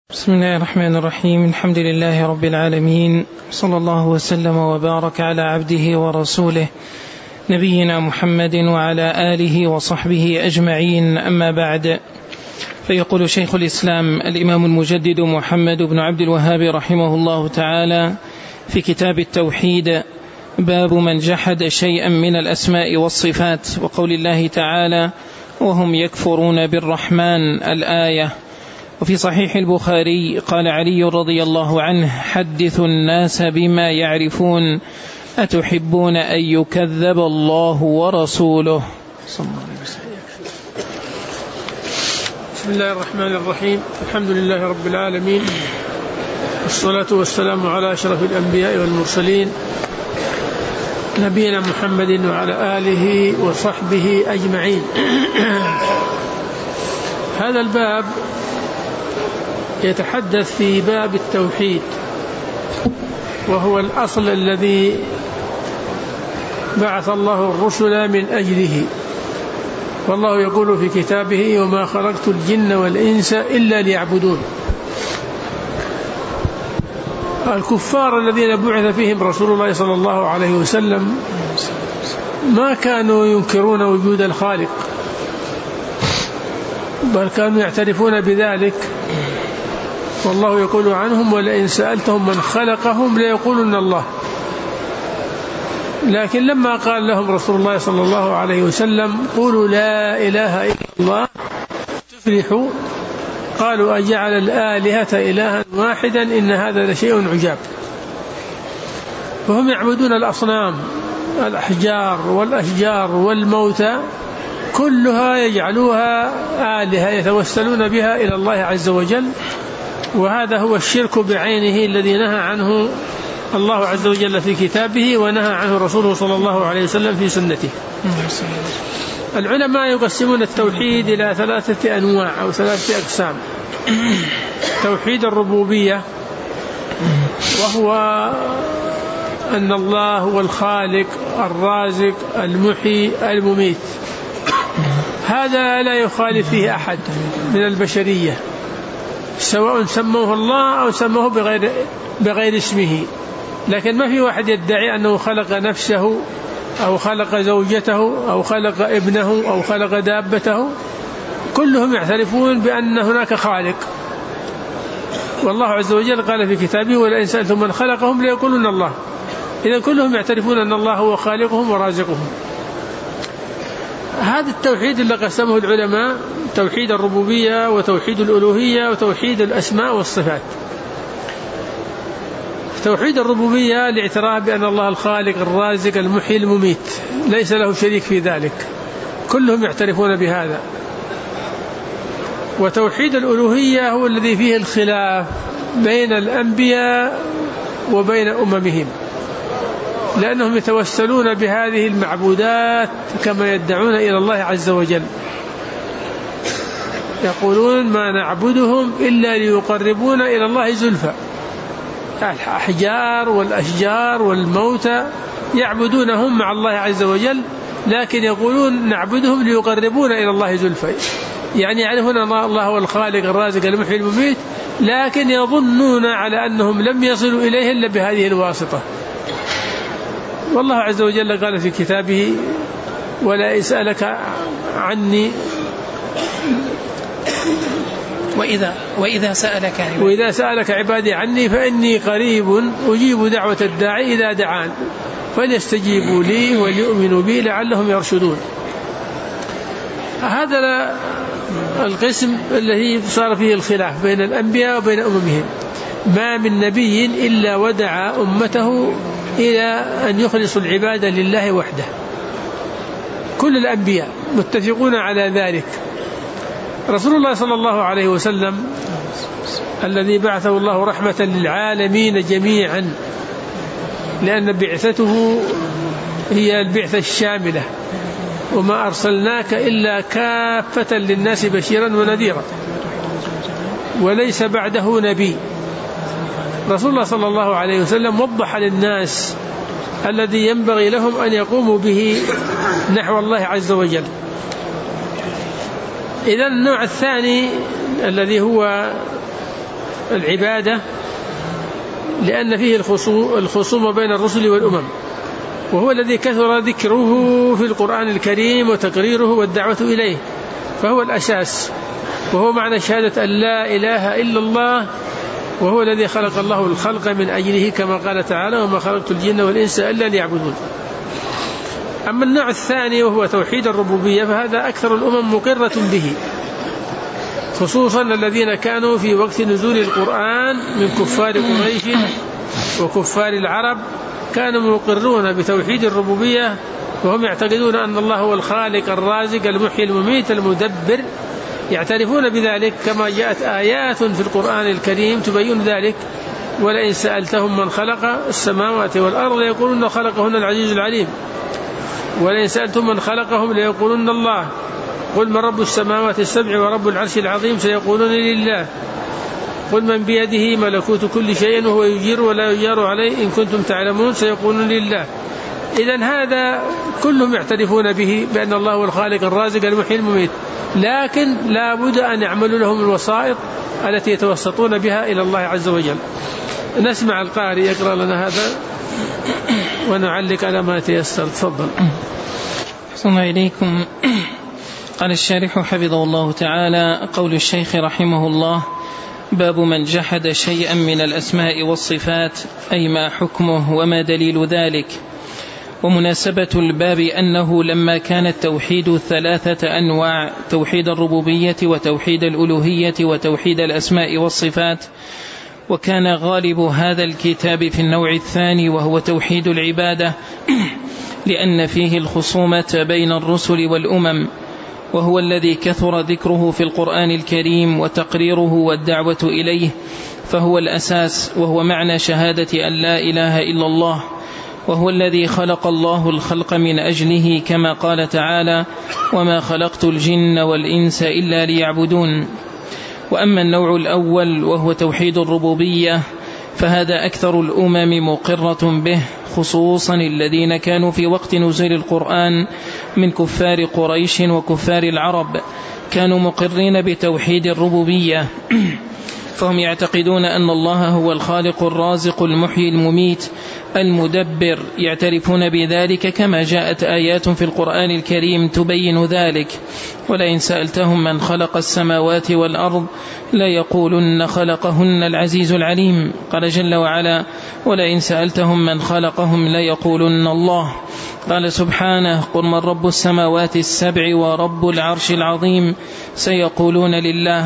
بسم الله الرحمن الرحيم. الحمد لله رب العالمين، صلى الله وسلم وبارك على عبده ورسوله نبينا محمد وعلى آله وصحبه أجمعين، أما بعد. فيقول شيخ الإسلام الإمام المجدد محمد بن عبد الوهاب رحمه الله تعالى في كتاب التوحيد: باب من جحد شيئا من الأسماء والصفات، وقول الله تعالى: وهم يكفرون بالرحمن، الآية. وفي صحيح البخاري قال علي رضي الله عنه: حدثوا الناس بما يعرفون، أتحبون أن يكذب الله ورسوله. صلى الله عليه وسلم. بسم الله الرحمن الرحيم. الحمد لله رب العالمين، والصلاة والسلام على أشرف الأنبياء والمرسلين، نبينا محمد وعلى آله وصحبه أجمعين. هذا الباب يتحدث في باب التوحيد، وهو الأصل الذي بعث الله الرسل من أجله. والله يقول في كتابه: وما خلقت الجن والإنس إلا ليعبدون. الكفار الذين بعث فيهم رسول الله صلى الله عليه وسلم ما كانوا ينكرون وجود الخالق، بل كانوا يعترفون بذلك. والله يقول عنهم: ولئن سألتهم من خلقهم ليقولن الله. لكن لما قال لهم رسول الله صلى الله عليه وسلم: قولوا لا إله إلا الله تفلحوا، قالوا: أجعل الآلهة إلها واحدا إن هذا لشيء عجاب. فهم يعبدون الأصنام، الأحجار والأشجار والموتى، كلها يجعلوها آلهة يتوسلون بها إلى الله عز وجل. وهذا هو الشرك بعينه الذي نهى عنه الله عز وجل في كتابه، ونهى عنه رسوله صلى الله عليه وسلم في سنته. العلماء يقسمون التوحيد إلى 3 أنواع أو 3 أقسام. توحيد الربوبية، وهو أن الله هو الخالق الرازق المحيي المميت. هذا لا يخالف فيه أحد من البشرية، سواء سموه الله أو سموه بغير اسمه. لكن ما في واحد يدعي أنه خلق نفسه أو خلق زوجته أو خلق ابنه أو خلق دابته. كلهم يعترفون بأن هناك خالق، والله عز وجل قال في كتابه: ولئن سألتم من خلقهم ليقولن الله. إذن كلهم يعترفون أن الله هو خالقهم ورازقهم. هذا التوحيد اللي قسمه العلماء: توحيد الربوبية، وتوحيد الألوهية، وتوحيد الأسماء والصفات. توحيد الربوبية الاعتراف بأن الله الخالق الرازق المحيي المميت، ليس له شريك في ذلك، كلهم يعترفون بهذا. وتوحيد الألوهية هو الذي فيه الخلاف بين الأنبياء وبين أممهم، لأنهم يتوسلون بهذه المعبودات كما يدعون إلى الله عز وجل. يقولون: ما نعبدهم إلا ليقربونا إلى الله زلفى. الأحجار والأشجار والموتى يعبدونهم مع الله عز وجل، لكن يقولون: نعبدهم ليقربونا إلى الله زلفى. يعني يعرفون أن الله هو الخالق الرازق المحيي المميت، لكن يظنون على أنهم لم يصلوا إليه إلا بهذه الواسطة. والله عز وجل قال في كتابه: ولا يسألك عني وإذا سألك عبادي عني فإني قريب أجيب دعوة الداعي إذا دعان فليستجيبوا لي وليؤمنوا بي لعلهم يرشدون. هذا القسم الذي صار فيه الخلاف بين الأنبياء وبين أممهم. ما من نبي إلا ودعا أمته إلى أن يخلصوا العبادة لله وحده. كل الأنبياء متفقون على ذلك. رسول الله صلى الله عليه وسلم الذي بعثه الله رحمة للعالمين جميعا، لأن بعثته هي البعثة الشاملة: وما أرسلناك إلا كافة للناس بشيرا ونذيرا، وليس بعده نبي. رسول الله صلى الله عليه وسلم وضح للناس الذي ينبغي لهم أن يقوموا به نحو الله عز وجل. إذن النوع الثاني الذي هو العبادة لأن فيه الخصوم بين الرسل والأمم، وهو الذي كثر ذكره في القرآن الكريم وتقريره والدعوة إليه، فهو الأساس، وهو معنى شهادة أن لا إله إلا الله، وهو الذي خلق الله الخلق من أجله كما قال تعالى: وما خلقت الجن والإنس إلا ليعبدون. أما النوع الثاني وهو توحيد الربوبية فهذا أكثر الأمم مقرة به، خصوصا الذين كانوا في وقت نزول القرآن من كفار قريش وكفار العرب، كانوا مقرون بتوحيد الربوبية، وهم يعتقدون أن الله هو الخالق الرازق المحيي المميت المدبر، يعترفون بذلك كما جاءت آيات في القرآن الكريم تبين ذلك: ولئن سألتهم من خلق السماوات والأرض ليقولون خلقهن العزيز العليم، ولئن سألتم من خلقهم ليقولون الله، قل من رب السماوات السبع ورب العرش العظيم سيقولون لله، قل من بيده ملكوت كل شيء وهو يجير ولا يجار عليه إن كنتم تعلمون سيقولون لله. إذن هذا كلهم يعترفون به بأن الله هو الخالق الرازق المحيي المميت، لكن لا بد أن يعملوا لهم الوسائط التي يتوسطون بها إلى الله عز وجل. نسمع القارئ يقرأ لنا هذا ونعلق على ما تيسر. تفضل. أحسن إليكم. قال الشارح حفظه الله تعالى: قول الشيخ رحمه الله: باب من جحد شيئا من الأسماء والصفات، أي ما حكمه وما دليل ذلك. ومناسبة الباب أنه لما كان التوحيد 3 أنواع: توحيد الربوبية وتوحيد الألوهية وتوحيد الأسماء والصفات، وكان غالب هذا الكتاب في النوع الثاني وهو توحيد العبادة، لأن فيه الخصومة بين الرسل والأمم، وهو الذي كثر ذكره في القرآن الكريم وتقريره والدعوة إليه، فهو الأساس، وهو معنى شهادة أن لا إله إلا الله، وهو الذي خلق الله الخلق من أجله كما قال تعالى: وما خلقت الجن والإنس إلا ليعبدون. وأما النوع الأول وهو توحيد الربوبية فهذا أكثر الأمم مقرة به، خصوصا الذين كانوا في وقت نزول القرآن من كفار قريش وكفار العرب، كانوا مقرين بتوحيد الربوبية، فهم يعتقدون أن الله هو الخالق الرازق المحيي المميت المدبر، يعترفون بذلك كما جاءت آيات في القرآن الكريم تبين ذلك: ولئن سألتهم من خلق السماوات والأرض ليقولن خلقهن العزيز العليم. قال جل وعلا: ولئن سألتهم من خلقهم ليقولن الله. قال سبحانه: قل من رب السماوات السبع ورب العرش العظيم سيقولون لله.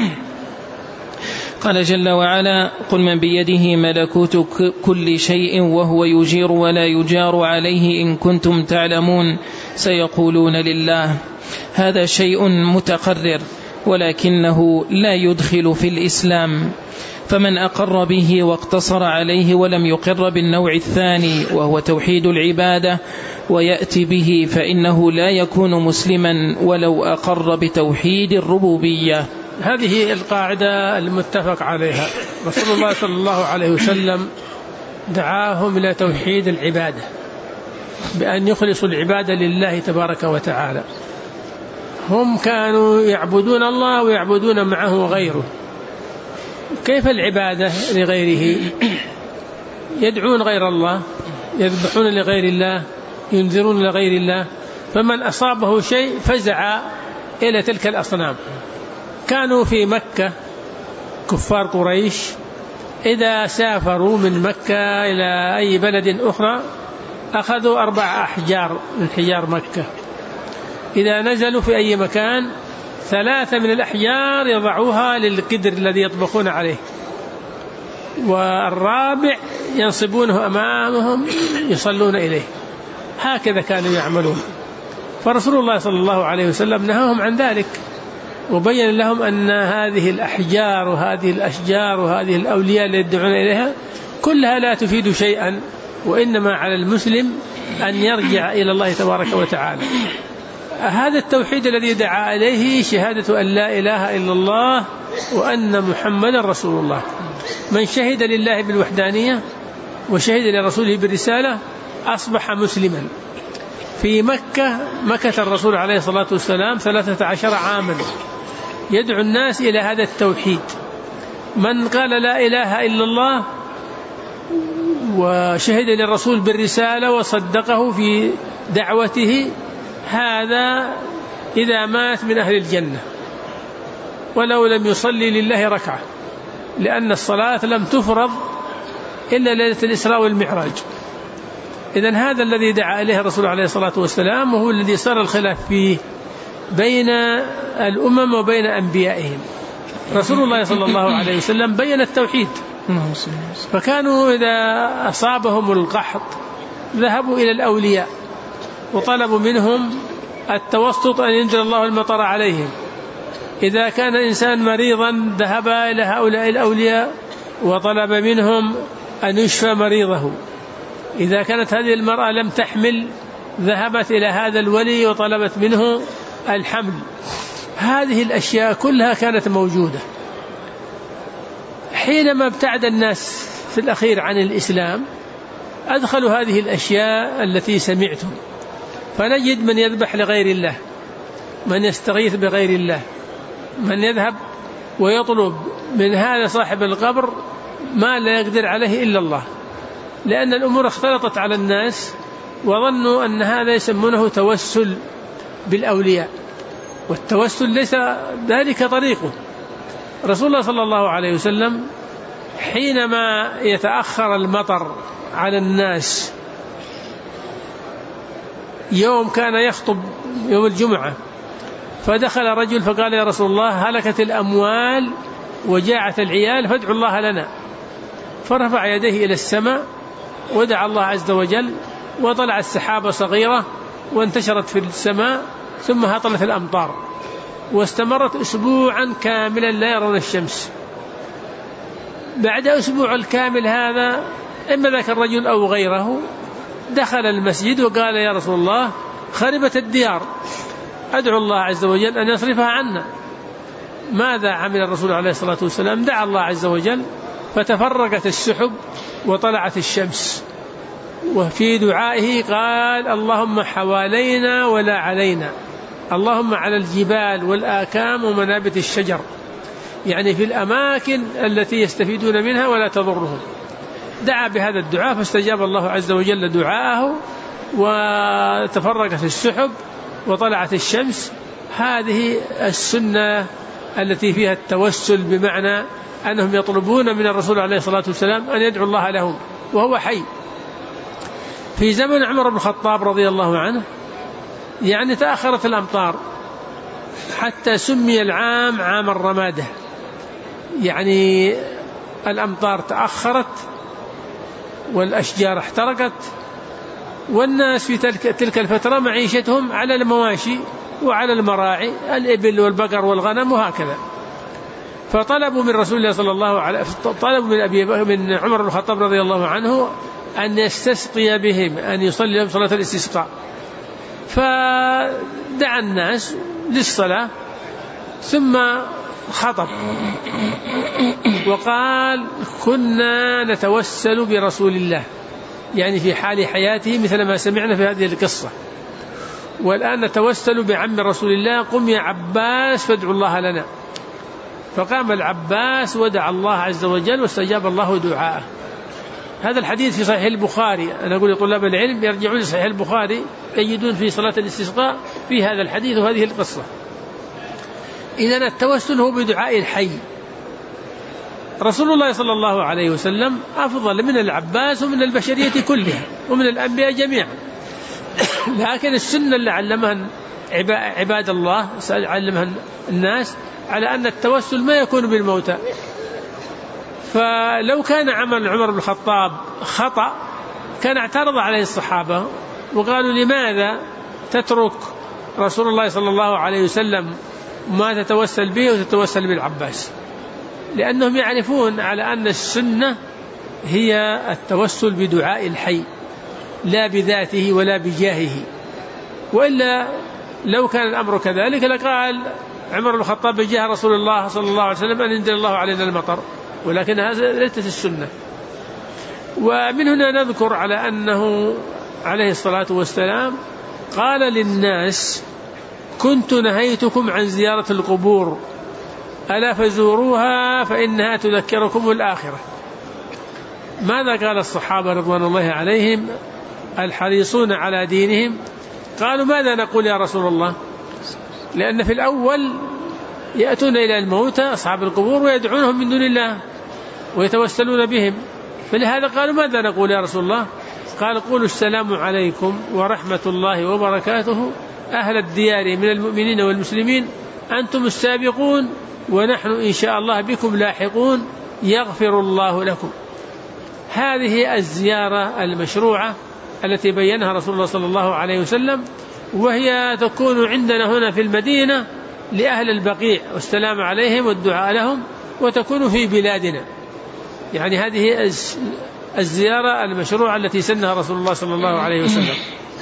قال جل وعلا: قل من بيده ملكوت كل شيء وهو يجير ولا يجار عليه إن كنتم تعلمون سيقولون لله. هذا شيء متقرر، ولكنه لا يدخل في الإسلام، فمن أقر به واقتصر عليه ولم يقر بالنوع الثاني وهو توحيد العبادة ويأتي به فإنه لا يكون مسلما ولو أقر بتوحيد الربوبية. هذه القاعدة المتفق عليها. رسول الله صلى الله عليه وسلم دعاهم إلى توحيد العبادة بأن يخلصوا العبادة لله تبارك وتعالى. هم كانوا يعبدون الله ويعبدون معه غيره. كيف العبادة لغيره؟ يدعون غير الله، يذبحون لغير الله، ينذرون لغير الله. فمن أصابه شيء فزع إلى تلك الأصنام. كانوا في مكة كفار قريش إذا سافروا من مكة إلى أي بلد أخرى أخذوا 4 أحجار من حجار مكة، إذا نزلوا في أي مكان 3 من الأحجار يضعوها للقدر الذي يطبخون عليه، والرابع ينصبونه أمامهم يصلون إليه. هكذا كانوا يعملون. فرسول الله صلى الله عليه وسلم نهاهم عن ذلك، وبين لهم أن هذه الأحجار وهذه الأشجار وهذه الأولياء التي يدعون إليها كلها لا تفيد شيئا، وإنما على المسلم أن يرجع إلى الله تبارك وتعالى. هذا التوحيد الذي دعا إليه شهادة أن لا إله إلا الله وأن محمدا رسول الله. من شهد لله بالوحدانية وشهد لرسوله بالرسالة أصبح مسلما. في مكة مكث الرسول عليه الصلاة والسلام 13 عاما يدعو الناس إلى هذا التوحيد، من قال لا إله إلا الله وشهد للرسول بالرسالة وصدقه في دعوته، هذا إذا مات من أهل الجنة ولو لم يصلي لله ركعة، لأن الصلاة لم تفرض إلا ليلة الإسراء والمعراج. إذن هذا الذي دعا إليه الرسول عليه الصلاة والسلام، وهو الذي صار الخلاف فيه بين الأمم وبين أنبيائهم. رسول الله صلى الله عليه وسلم بين التوحيد، فكانوا إذا أصابهم القحط ذهبوا إلى الأولياء وطلبوا منهم التوسط أن ينزل الله المطر عليهم. إذا كان إنسان مريضا ذهب إلى هؤلاء الأولياء وطلب منهم أن يشفى مريضه. إذا كانت هذه المرأة لم تحمل ذهبت إلى هذا الولي وطلبت منه الحمل. هذه الأشياء كلها كانت موجودة. حينما ابتعد الناس في الأخير عن الإسلام أدخلوا هذه الأشياء التي سمعتم، فنجد من يذبح لغير الله، من يستغيث بغير الله، من يذهب ويطلب من هذا صاحب القبر ما لا يقدر عليه إلا الله، لأن الأمور اختلطت على الناس وظنوا أن هذا يسمونه توسل بالأولياء، والتوسل ليس ذلك طريقه. رسول الله صلى الله عليه وسلم حينما يتأخر المطر على الناس، يوم كان يخطب يوم الجمعة، فدخل رجل فقال يا رسول الله هلكت الأموال وجاعت العيال فادعوا الله لنا. فرفع يديه إلى السماء ودعا الله عز وجل، وطلعت سحابة صغيرة وانتشرت في السماء، ثم هطلت الأمطار، واستمرت أسبوعا كاملا لا يرون الشمس. بعد أسبوع الكامل هذا إما ذاك الرجل أو غيره دخل المسجد وقال يا رسول الله خربت الديار، أدعو الله عز وجل أن يصرفها عنا. ماذا عمل الرسول عليه الصلاة والسلام؟ دعا الله عز وجل فتفرقت السحب وطلعت الشمس، وفي دعائه قال اللهم حوالينا ولا علينا، اللهم على الجبال والآكام ومنابت الشجر، يعني في الأماكن التي يستفيدون منها ولا تضرهم. دعا بهذا الدعاء فاستجاب الله عز وجل دعاءه، وتفرقت السحب وطلعت الشمس. هذه السنة التي فيها التوسل، بمعنى أنهم يطلبون من الرسول عليه الصلاة والسلام أن يدعو الله لهم وهو حي. في زمن عمر بن الخطاب رضي الله عنه يعني تأخرت الأمطار حتى سمي العام عام الرمادة، يعني الأمطار تأخرت والأشجار احترقت، والناس في تلك الفترة معيشتهم على المواشي وعلى المراعي، الإبل والبقر والغنم وهكذا. فطلبوا من رسول الله صلى الله عليه وسلم، طلبوا من عمر بن الخطاب رضي الله عنه أن يستسقي بهم، أن يصلي لهم صلاة الاستسقاء. فدعا الناس للصلاة ثم خطب وقال كنا نتوسل برسول الله، يعني في حال حياته مثل ما سمعنا في هذه القصة، والآن نتوسل بعم رسول الله، قم يا عباس فادعوا الله لنا. فقام العباس ودعا الله عز وجل واستجاب الله دعاءه. هذا الحديث في صحيح البخاري، أنا أقول لطلاب العلم يرجعون لصحيح البخاري يجدون في صلاة الاستسقاء في هذا الحديث وهذه القصة. إذن التوسل هو بدعاء الحي. رسول الله صلى الله عليه وسلم أفضل من العباس ومن البشرية كلها ومن الأنبياء جميعا، لكن السنة اللي علمها عباد الله علمها الناس على أن التوسل ما يكون بالموتى. فلو كان عمل عمر بن الخطاب خطأ كان اعترض عليه الصحابة وقالوا لماذا تترك رسول الله صلى الله عليه وسلم ما تتوسل به وتتوسل بالعباس، لأنهم يعرفون على أن السنة هي التوسل بدعاء الحي لا بذاته ولا بجاهه. وإلا لو كان الأمر كذلك لقال عمر بن الخطاب بجاه رسول الله صلى الله عليه وسلم أن ينزل الله علينا المطر، ولكن هذا ليست السنة. ومن هنا نذكر على أنه عليه الصلاة والسلام قال للناس كنت نهيتكم عن زيارة القبور ألا فزوروها فإنها تذكركم الآخرة. ماذا قال الصحابة رضوان الله عليهم الحريصون على دينهم؟ قالوا ماذا نقول يا رسول الله؟ لأن في الأول يأتون إلى الموتى أصحاب القبور ويدعونهم من دون الله ويتوسلون بهم، فلهذا قالوا ماذا نقول يا رسول الله؟ قال قولوا السلام عليكم ورحمة الله وبركاته أهل الديار من المؤمنين والمسلمين، أنتم السابقون ونحن إن شاء الله بكم لاحقون، يغفر الله لكم. هذه الزيارة المشروعة التي بينها رسول الله صلى الله عليه وسلم، وهي تكون عندنا هنا في المدينة لأهل البقيع والسلام عليهم والدعاء لهم، وتكون في بلادنا. يعني هذه الزيارة المشروعة التي سنها رسول الله صلى الله عليه وسلم.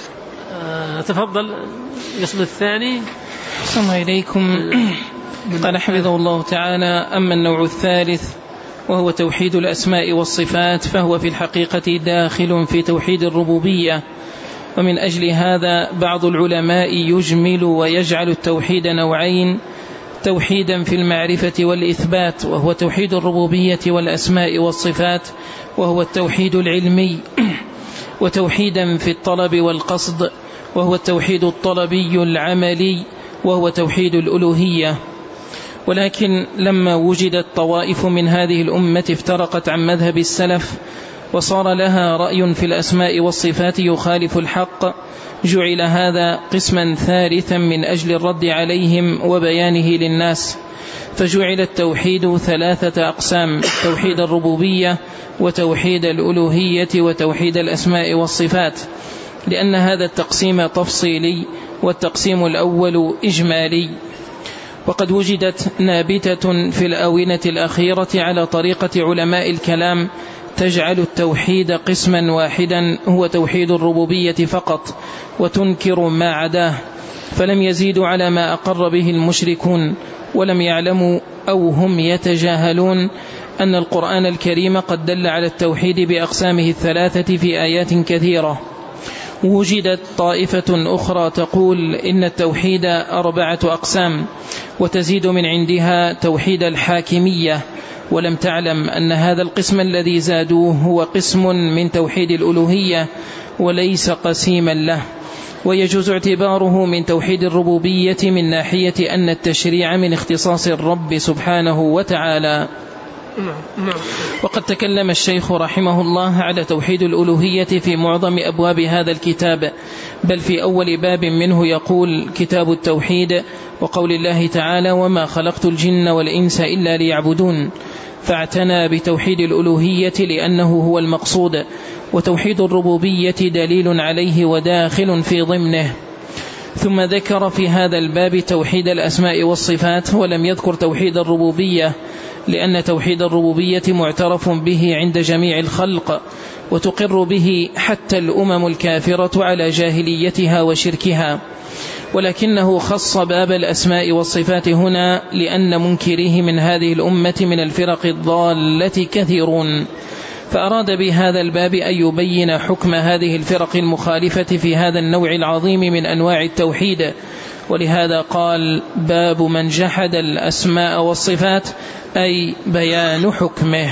تفضل القسم الثاني. السلام عليكم. قال حفظه الله تعالى: أما النوع الثالث وهو توحيد الأسماء والصفات فهو في الحقيقة داخل في توحيد الربوبية، ومن أجل هذا بعض العلماء يجمل ويجعل التوحيد نوعين: توحيدا في المعرفة والإثبات وهو توحيد الربوبية والأسماء والصفات وهو التوحيد العلمي، وتوحيدا في الطلب والقصد وهو التوحيد الطلبي العملي وهو توحيد الألوهية. ولكن لما وجدت طوائف من هذه الأمة افترقت عن مذهب السلف وصار لها رأي في الأسماء والصفات يخالف الحق، جعل هذا قسما ثالثا من أجل الرد عليهم وبيانه للناس، فجعل التوحيد ثلاثة أقسام: توحيد الربوبية وتوحيد الألوهية وتوحيد الأسماء والصفات، لأن هذا التقسيم تفصيلي والتقسيم الأول إجمالي. وقد وجدت نابتة في الآونة الأخيرة على طريقة علماء الكلام تجعل التوحيد قسما واحدا هو توحيد الربوبية فقط، وتنكر ما عداه، فلم يزيدوا على ما أقر به المشركون، ولم يعلموا أو هم يتجاهلون أن القرآن الكريم قد دل على التوحيد بأقسامه الثلاثة في آيات كثيرة. وجدت طائفة أخرى تقول إن التوحيد 4 أقسام، وتزيد من عندها توحيد الحاكمية، ولم تعلم أن هذا القسم الذي زادوه هو قسم من توحيد الألوهية وليس قسيما له، ويجوز اعتباره من توحيد الربوبية من ناحية أن التشريع من اختصاص الرب سبحانه وتعالى. وقد تكلم الشيخ رحمه الله على توحيد الألوهية في معظم أبواب هذا الكتاب، بل في أول باب منه يقول: كتاب التوحيد، وقول الله تعالى: وما خلقت الجن والإنس إلا ليعبدون، فاعتنى بتوحيد الألوهية لأنه هو المقصود، وتوحيد الربوبية دليل عليه وداخل في ضمنه. ثم ذكر في هذا الباب توحيد الأسماء والصفات، ولم يذكر توحيد الربوبية، لأن توحيد الربوبية معترف به عند جميع الخلق، وتقر به حتى الأمم الكافرة على جاهليتها وشركها، ولكنه خص باب الأسماء والصفات هنا لأن منكره من هذه الأمة من الفرق الضالة كثيرون، فأراد بهذا الباب أن يبين حكم هذه الفرق المخالفة في هذا النوع العظيم من أنواع التوحيد، ولهذا قال: باب من جحد الأسماء والصفات، أي بيان حكمه.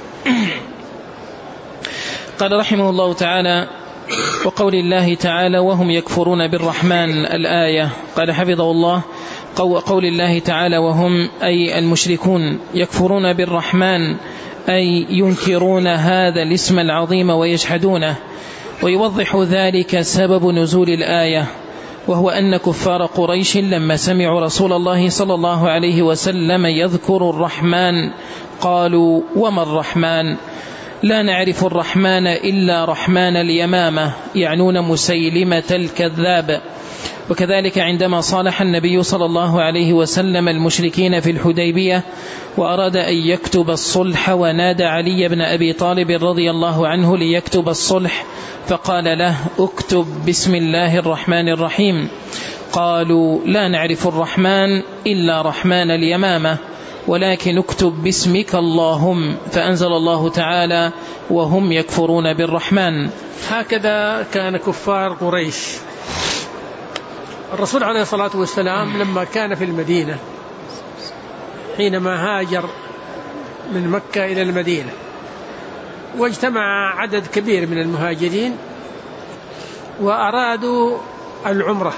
قال رحمه الله تعالى: وقول الله تعالى: وهم يكفرون بالرحمن، الآية. قال حفظه الله: قول الله تعالى وهم أي المشركون يكفرون بالرحمن، أي ينكرون هذا الاسم العظيم ويجحدونه. ويوضح ذلك سبب نزول الآية، وهو أن كفار قريش لما سمعوا رسول الله صلى الله عليه وسلم يذكر الرحمن قالوا: وما الرحمن؟ لا نعرف الرحمن إلا رحمن اليمامة، يعنون مسيلمة الكذاب. وكذلك عندما صالح النبي صلى الله عليه وسلم المشركين في الحديبية وأراد أن يكتب الصلح، ونادى علي بن أبي طالب رضي الله عنه ليكتب الصلح، فقال له: اكتب بسم الله الرحمن الرحيم. قالوا: لا نعرف الرحمن إلا رحمن اليمامة، ولكن اكتب باسمك اللهم، فأنزل الله تعالى: وهم يكفرون بالرحمن. هكذا كان كفار قريش. الرسول عليه الصلاة والسلام لما كان في المدينة حينما هاجر من مكة إلى المدينة، واجتمع عدد كبير من المهاجرين وأرادوا العمرة،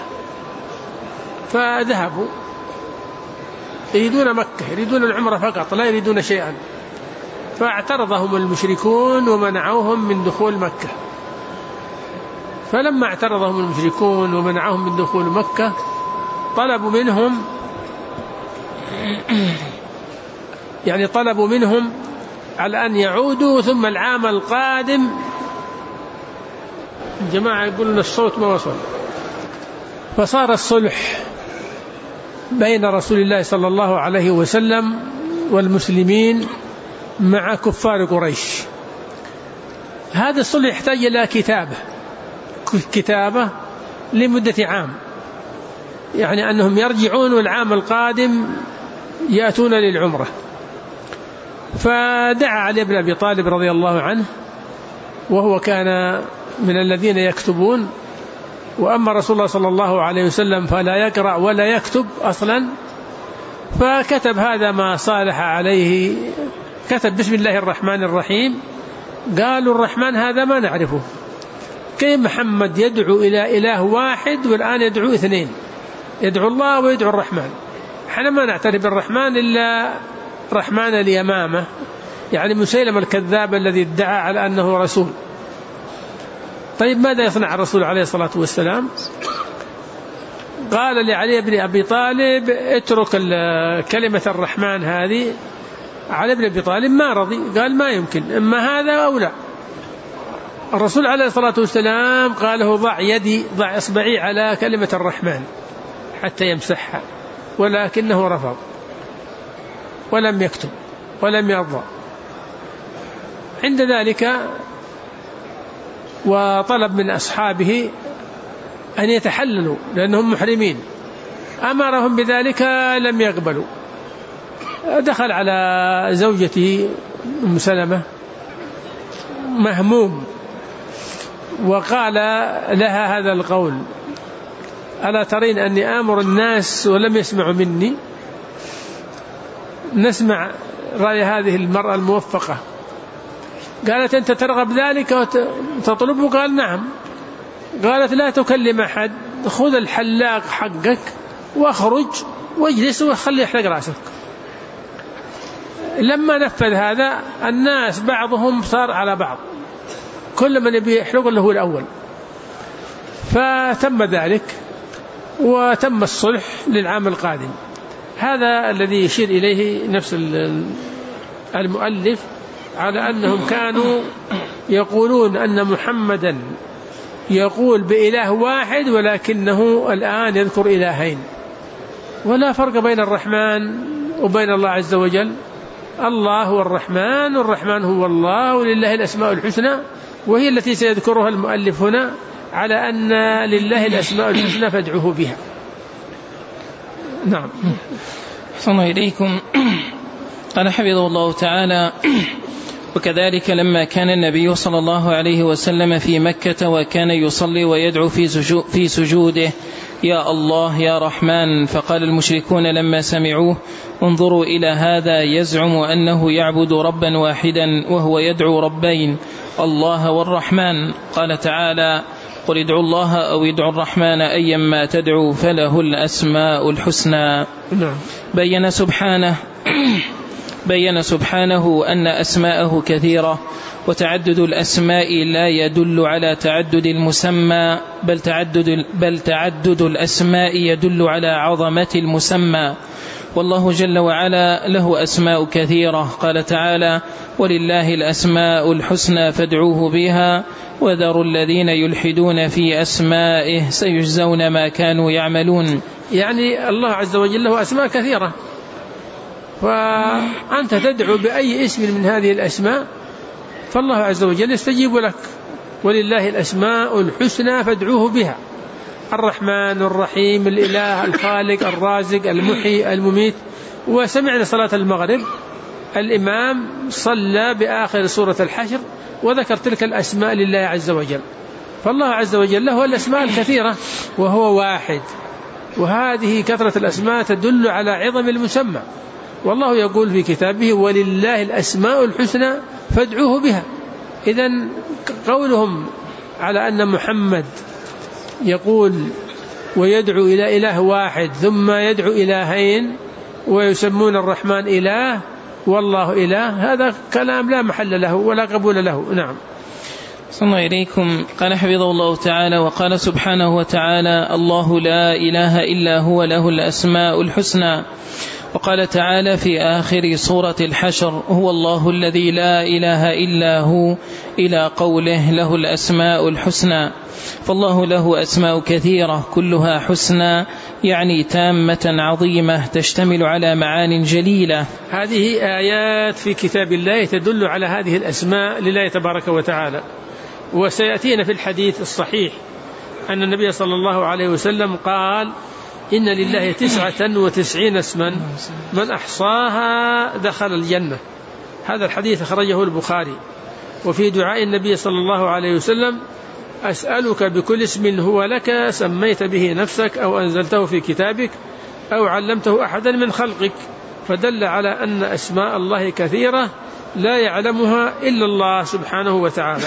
فذهبوا يريدون مكة، يريدون العمرة فقط لا يريدون شيئا، فاعترضهم المشركون ومنعوهم من دخول مكة. فلما اعترضهم المشركون ومنعوهم من دخول مكة طلبوا منهم على أن يعودوا، ثم العام القادم الجماعة يقولون الصوت ما وصل، فصار الصلح بين رسول الله صلى الله عليه وسلم والمسلمين مع كفار قريش. هذا الصلح يحتاج إلى كتابة لمدة عام، يعني أنهم يرجعون والعام القادم يأتون للعمرة. فدعا علي بن أبي طالب رضي الله عنه، وهو كان من الذين يكتبون، وأما رسول الله صلى الله عليه وسلم فلا يقرأ ولا يكتب أصلا، فكتب هذا ما صالح عليه، كتب بسم الله الرحمن الرحيم. قالوا الرحمن هذا ما نعرفه، كيف محمد يدعو إلى إله واحد والآن يدعو اثنين، يدعو الله ويدعو الرحمن؟ احنا ما نعترف بالرحمن إلا رحمن اليمامة، يعني مسيلمة الكذاب الذي ادعى على أنه رسول. طيب ماذا يصنع الرسول عليه الصلاة والسلام؟ قال لعلي بن أبي طالب اترك كلمة الرحمن هذه. علي بن أبي طالب ما رضي، قال ما يمكن، إما هذا أو لا. الرسول عليه الصلاة والسلام قال له ضع إصبعي على كلمة الرحمن حتى يمسحها، ولكنه رفض ولم يكتب ولم يرضى. عند ذلك وطلب من أصحابه أن يتحللوا لأنهم محرمين، أمرهم بذلك لم يقبلوا. دخل على زوجته أم سلمة مهموم وقال لها هذا القول: ألا ترين أني آمر الناس ولم يسمعوا مني؟ نسمع رأي هذه المرأة الموفقة. قالت: أنت ترغب ذلك وتطلبه؟ قال: نعم. قالت: لا تكلم أحد، خذ الحلاق حقك واخرج واجلس وخلي يحلق رأسك. لما نفذ هذا الناس بعضهم صار على بعض، كل من يبي يحلق له هو الأول. فتم ذلك وتم الصلح للعام القادم. هذا الذي يشير إليه نفس المؤلف على أنهم كانوا يقولون أن محمدا يقول بإله واحد، ولكنه الآن يذكر إلهين، ولا فرق بين الرحمن وبين الله عز وجل. الله هو الرحمن والرحمن هو الله، ولله الأسماء الحسنى، وهي التي سيذكرها المؤلف هنا على أن لله الأسماء الحسنى فادعوه بها. نعم. أحسن إليكم. قال حفظه الله تعالى: وكذلك لما كان النبي صلى الله عليه وسلم في مكة وكان يصلي ويدعو في سجوده: يا الله يا رحمن. فقال المشركون لما سمعوه: انظروا إلى هذا يزعم أنه يعبد ربا واحدا وهو يدعو ربين، الله والرحمن. قال تعالى: قل ادعوا الله أو ادعوا الرحمن أيما تدعوا فله الأسماء الحسنى. بين سبحانه أن أسماءه كثيرة، وتعدد الأسماء لا يدل على تعدد المسمى، بل تعدد الأسماء يدل على عظمة المسمى. والله جل وعلا له أسماء كثيرة. قال تعالى: ولله الأسماء الحسنى فادعوه بها وذروا الذين يلحدون في أسمائه سيجزون ما كانوا يعملون. يعني الله عز وجل له أسماء كثيرة، فأنت تدعو بأي اسم من هذه الأسماء فالله عز وجل يستجيب لك. ولله الأسماء الحسنى فادعوه بها: الرحمن الرحيم، الإله الخالق الرازق المحيي المميت. وسمعنا صلاة المغرب الإمام صلى بآخر سورة الحشر وذكر تلك الأسماء لله عز وجل. فالله عز وجل له الأسماء الكثيرة وهو واحد، وهذه كثرة الأسماء تدل على عظم المسمى. والله يقول في كتابه ولله الأسماء الحسنى فادعوه بها. إذن قولهم على أن محمد يقول ويدعو إلى إله واحد ثم يدعو إلهين ويسمون الرحمن إله والله إله، هذا كلام لا محل له ولا قبول له. نعم. صلى الله إليكم. قال حفظه الله تعالى: وقال سبحانه وتعالى: الله لا إله إلا هو له الأسماء الحسنى. وقال تعالى في آخر سورة الحشر: هو الله الذي لا إله إلا هو، إلى قوله له الأسماء الحسنى. فالله له أسماء كثيرة كلها حسنى، يعني تامة عظيمة تشتمل على معان جليلة. هذه آيات في كتاب الله تدل على هذه الأسماء لله تبارك وتعالى. وسيأتينا في الحديث الصحيح أن النبي صلى الله عليه وسلم قال: إن لله 99 اسما من أحصاها دخل الجنة. هذا الحديث أخرجه البخاري. وفي دعاء النبي صلى الله عليه وسلم: أسألك بكل اسم هو لك سميت به نفسك أو أنزلته في كتابك أو علمته أحدا من خلقك. فدل على أن أسماء الله كثيرة لا يعلمها إلا الله سبحانه وتعالى.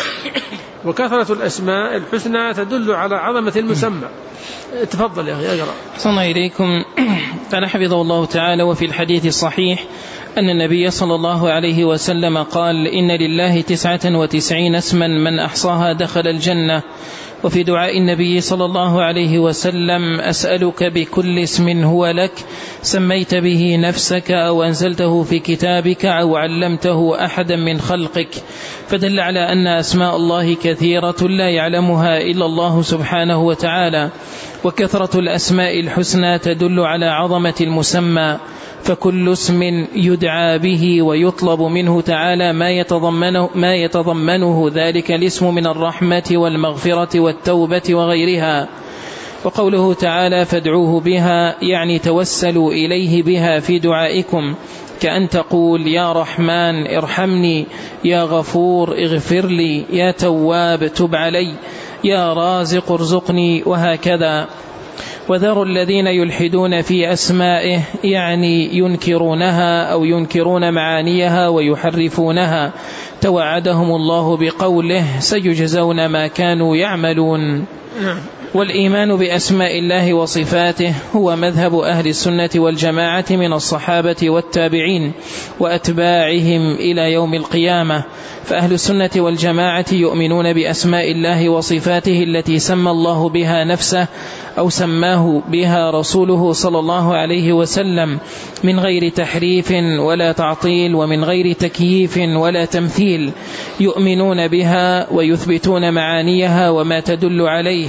وكثرة الأسماء الحسنى تدل على عظمة المسمى. تفضل يا أخي أقرأ. صلى الله إليكم. قال حفظه الله تعالى: وفي الحديث الصحيح أن النبي صلى الله عليه وسلم قال: إن لله 99 اسما من أحصاها دخل الجنة. وفي دعاء النبي صلى الله عليه وسلم: أسألك بكل اسم هو لك سميت به نفسك أو أنزلته في كتابك أو علمته أحدا من خلقك. فدل على أن أسماء الله كثيرة لا يعلمها إلا الله سبحانه وتعالى. وكثرة الأسماء الحسنى تدل على عظمة المسمى، فكل اسم يدعى به ويطلب منه تعالى ما يتضمنه ذلك الاسم من الرحمة والمغفرة والتوبة وغيرها. وقوله تعالى: فادعوه بها، يعني توسلوا إليه بها في دعائكم، كأن تقول: يا رحمن ارحمني، يا غفور اغفر لي، يا تواب تب علي، يا رازق ارزقني، وهكذا. وذروا الذين يلحدون في أسمائه، يعني ينكرونها أو ينكرون معانيها ويحرفونها. توعدهم الله بقوله: سيجزون ما كانوا يعملون. والإيمان بأسماء الله وصفاته هو مذهب أهل السنة والجماعة من الصحابة والتابعين وأتباعهم إلى يوم القيامة. فأهل السنة والجماعة يؤمنون بأسماء الله وصفاته التي سمى الله بها نفسه أو سماه بها رسوله صلى الله عليه وسلم، من غير تحريف ولا تعطيل ومن غير تكييف ولا تمثيل. يؤمنون بها ويثبتون معانيها وما تدل عليه،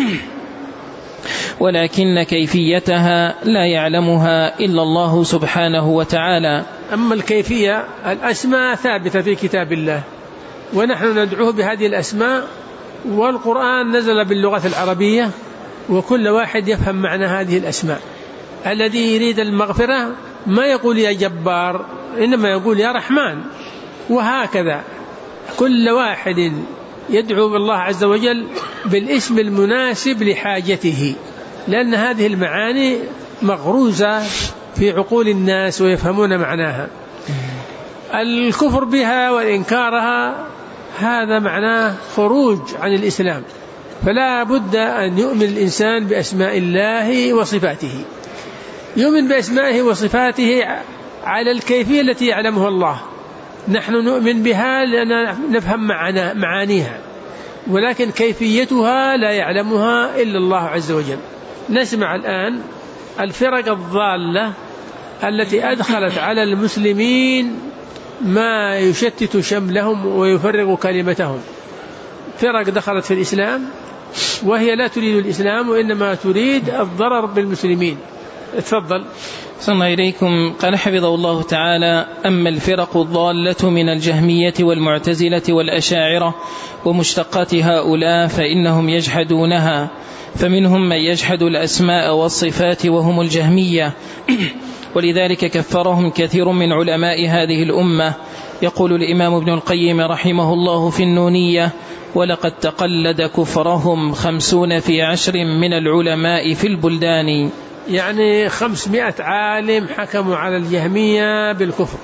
ولكن كيفيتها لا يعلمها إلا الله سبحانه وتعالى. أما الكيفية، الأسماء ثابتة في كتاب الله ونحن ندعوه بهذه الأسماء، والقرآن نزل باللغة العربية وكل واحد يفهم معنى هذه الأسماء. الذي يريد المغفرة ما يقول يا جبار، إنما يقول يا رحمن. وهكذا كل واحد يدعو الله عز وجل بالاسم المناسب لحاجته، لأن هذه المعاني مغروزة في عقول الناس ويفهمون معناها. الكفر بها وإنكارها هذا معناه خروج عن الإسلام. فلا بد أن يؤمن الإنسان بأسماء الله وصفاته، يؤمن بأسمائه وصفاته على الكيفية التي يعلمها الله. نحن نؤمن بها لأننا نفهم معانيها، ولكن كيفيتها لا يعلمها إلا الله عز وجل. نسمع الآن الفرق الضالة التي أدخلت على المسلمين ما يشتت شملهم ويفرغ كلمتهم. فرق دخلت في الإسلام وهي لا تريد الإسلام وإنما تريد الضرر بالمسلمين. تفضل. صلى الله إليكم. قال حفظه الله تعالى: أما الفرق الضالة من الجهمية والمعتزلة والأشاعرة ومشتقات هؤلاء فإنهم يجحدونها، فمنهم من يجحد الأسماء والصفات وهم الجهمية، ولذلك كفرهم كثير من علماء هذه الأمة. يقول الإمام ابن القيم رحمه الله في النونية: ولقد تقلد كفرهم 50 في 10 من العلماء في البلدان. يعني 500 عالم حكموا على الجهمية بالكفر.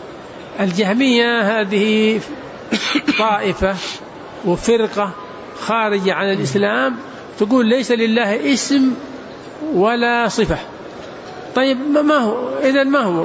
الجهمية هذه طائفة وفرقة خارجة عن الإسلام، تقول ليس لله اسم ولا صفة. طيب ما هو إذن ما هو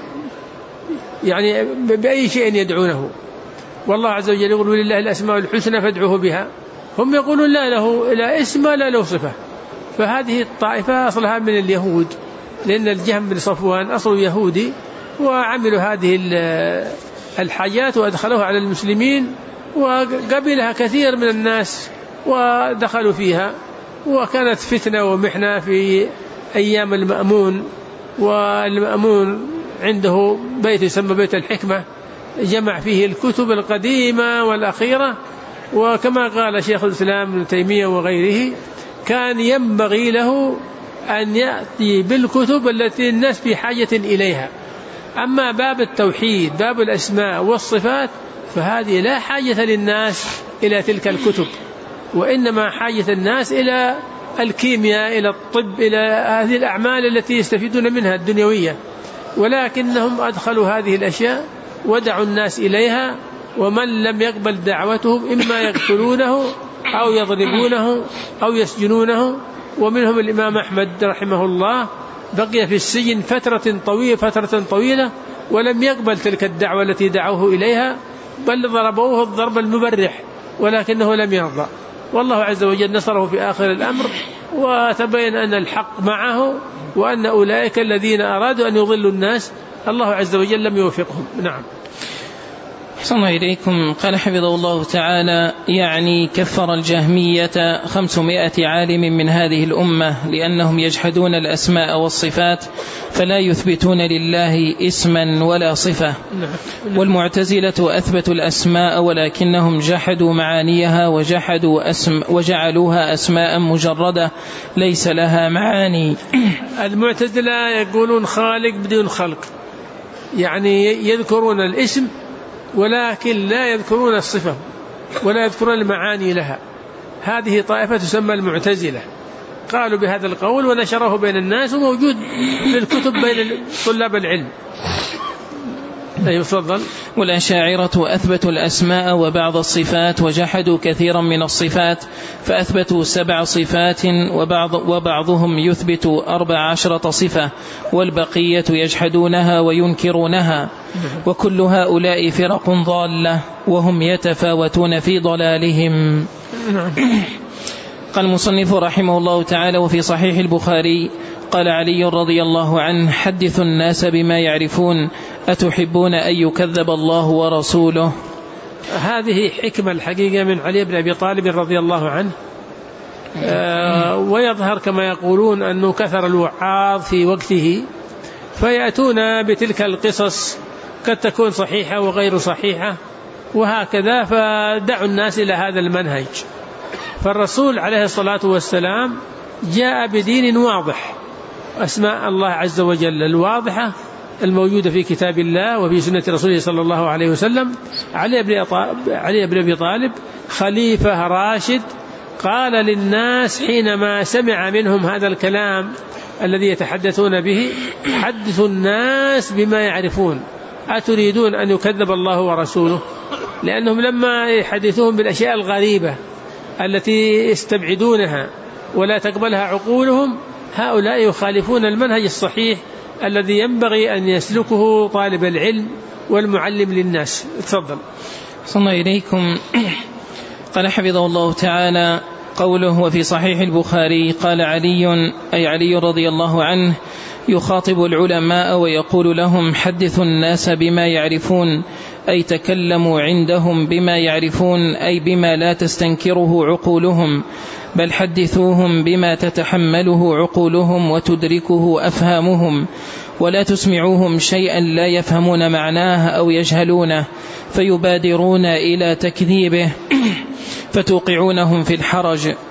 يعني بأي شيء يدعونه؟ والله عز وجل يقول ولله الأسماء الحسنى فادعوه بها، هم يقولون لا له لا اسم لا له صفة. فهذه الطائفة أصلها من اليهود، لأن الجهم بن صفوان أصله يهودي، وعملوا هذه الحاجات وأدخلوها على المسلمين، وقبلها كثير من الناس ودخلوا فيها، وكانت فتنة ومحنة في أيام المأمون. والمأمون عنده بيت يسمى بيت الحكمة، جمع فيه الكتب القديمة والأخيرة، وكما قال شيخ الإسلام ابن تيمية وغيره كان ينبغي له أن يأتي بالكتب التي الناس في حاجة إليها. أما باب التوحيد باب الأسماء والصفات فهذه لا حاجة للناس إلى تلك الكتب، وإنما حاجة الناس إلى الكيمياء، إلى الطب، إلى هذه الأعمال التي يستفيدون منها الدنيوية. ولكنهم أدخلوا هذه الأشياء ودعوا الناس إليها، ومن لم يقبل دعوتهم إما يقتلونه أو يضربونه أو يسجنونه. ومنهم الإمام أحمد رحمه الله بقي في السجن فترة طويلة ولم يقبل تلك الدعوة التي دعوه إليها، بل ضربوه الضرب المبرح ولكنه لم يرضى. والله عز وجل نصره في آخر الأمر، وتبين أن الحق معه، وأن أولئك الذين أرادوا أن يضلوا الناس الله عز وجل لم يوفقهم. نعم. أحسن الله إليكم. قال حفظه الله تعالى: يعني كفر الجهمية 500 عالم من هذه الأمة لأنهم يجحدون الأسماء والصفات فلا يثبتون لله اسما ولا صفة. والمعتزلة أثبتوا الأسماء ولكنهم جحدوا معانيها وجعلوها أسماء مجردة ليس لها معاني. المعتزلة يقولون خالق بدون خلق، يعني يذكرون الاسم ولكن لا يذكرون الصفة ولا يذكرون المعاني لها. هذه طائفة تسمى المعتزلة، قالوا بهذا القول ونشره بين الناس وموجود في الكتب بين طلاب العلم. يفضل. والأشاعرة أثبتوا الأسماء وبعض الصفات وجحدوا كثيرا من الصفات، فأثبتوا 7 صفات وبعضهم يثبت 14 صفة، والبقية يجحدونها وينكرونها. وكل هؤلاء فرق ضالة وهم يتفاوتون في ضلالهم. قال المصنف رحمه الله تعالى: وفي صحيح البخاري قال علي رضي الله عنه: حدثوا الناس بما يعرفون أتحبون أن يكذب الله ورسوله. هذه حكمة الحقيقة من علي بن أبي طالب رضي الله عنه. ويظهر كما يقولون أنه كثر الوعاظ في وقته، فيأتون بتلك القصص قد تكون صحيحة وغير صحيحة وهكذا، فدعوا الناس إلى هذا المنهج. فالرسول عليه الصلاة والسلام جاء بدين واضح، أسماء الله عز وجل الواضحة الموجودة في كتاب الله وفي سنة رسوله صلى الله عليه وسلم. علي بن أبي طالب خليفة راشد قال للناس حينما سمع منهم هذا الكلام الذي يتحدثون به: حدثوا الناس بما يعرفون أتريدون أن يكذب الله ورسوله؟ لأنهم لما يحدثوهم بالأشياء الغريبة التي يستبعدونها ولا تقبلها عقولهم، هؤلاء يخالفون المنهج الصحيح الذي ينبغي أن يسلكه طالب العلم والمعلم للناس. تفضل. صلى إليكم. قال حفظه الله تعالى: قوله وفي صحيح البخاري قال علي، أي علي رضي الله عنه، يخاطب العلماء ويقول لهم: حدثوا الناس بما يعرفون، أي تكلموا عندهم بما يعرفون، أي بما لا تستنكره عقولهم، بل حدثوهم بما تتحمله عقولهم وتدركه أفهامهم، ولا تسمعوهم شيئا لا يفهمون معناه أو يجهلونه فيبادرون إلى تكذيبه فتوقعونهم في الحرج.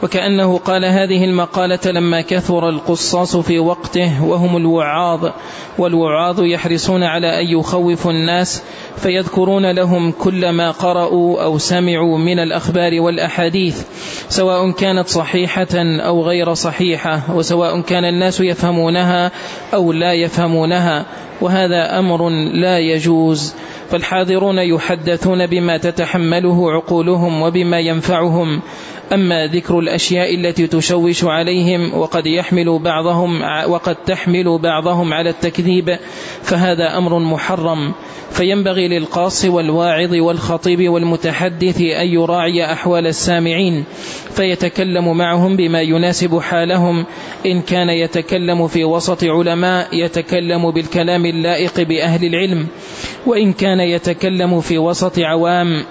وكأنه قال هذه المقالة لما كثر القصاص في وقته وهم الوعاظ، والوعاظ يحرصون على أن يخوفوا الناس فيذكرون لهم كل ما قرأوا أو سمعوا من الأخبار والأحاديث، سواء كانت صحيحة أو غير صحيحة، وسواء كان الناس يفهمونها أو لا يفهمونها، وهذا أمر لا يجوز. فالحاضرون يحدثون بما تتحمله عقولهم وبما ينفعهم. أما ذكر الأشياء التي تشوش عليهم وقد تحمل بعضهم على التكذيب فهذا أمر محرم. فينبغي للقاص والواعظ والخطيب والمتحدث أن يراعي أحوال السامعين فيتكلم معهم بما يناسب حالهم. إن كان يتكلم في وسط علماء يتكلم بالكلام اللائق بأهل العلم، وإن كان يتكلم في وسط عوام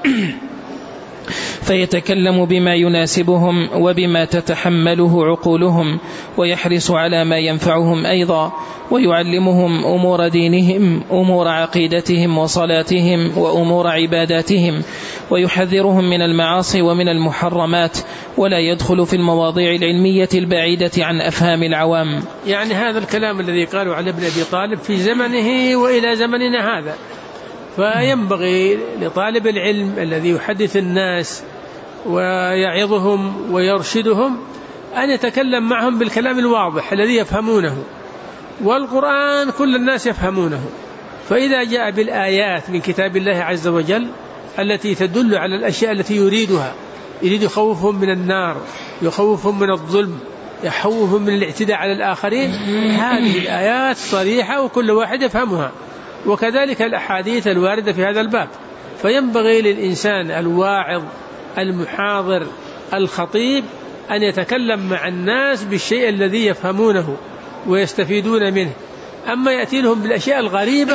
فيتكلم بما يناسبهم وبما تتحمله عقولهم، ويحرص على ما ينفعهم أيضا، ويعلمهم أمور دينهم، أمور عقيدتهم وصلاتهم وأمور عباداتهم، ويحذرهم من المعاصي ومن المحرمات، ولا يدخل في المواضيع العلمية البعيدة عن أفهام العوام. يعني هذا الكلام الذي قالوا على ابن أبي طالب في زمنه وإلى زمننا هذا. فينبغي لطالب العلم الذي يحدث الناس ويعظهم ويرشدهم أن يتكلم معهم بالكلام الواضح الذي يفهمونه، والقرآن كل الناس يفهمونه. فإذا جاء بالآيات من كتاب الله عز وجل التي تدل على الأشياء التي يريدها، يريد يخوفهم من النار، يخوفهم من الظلم، يخوفهم من الاعتداء على الآخرين، هذه الآيات صريحة وكل واحد يفهمها، وكذلك الأحاديث الواردة في هذا الباب. فينبغي للإنسان الواعظ المحاضر الخطيب أن يتكلم مع الناس بالشيء الذي يفهمونه ويستفيدون منه. أما يأتي لهم بالأشياء الغريبة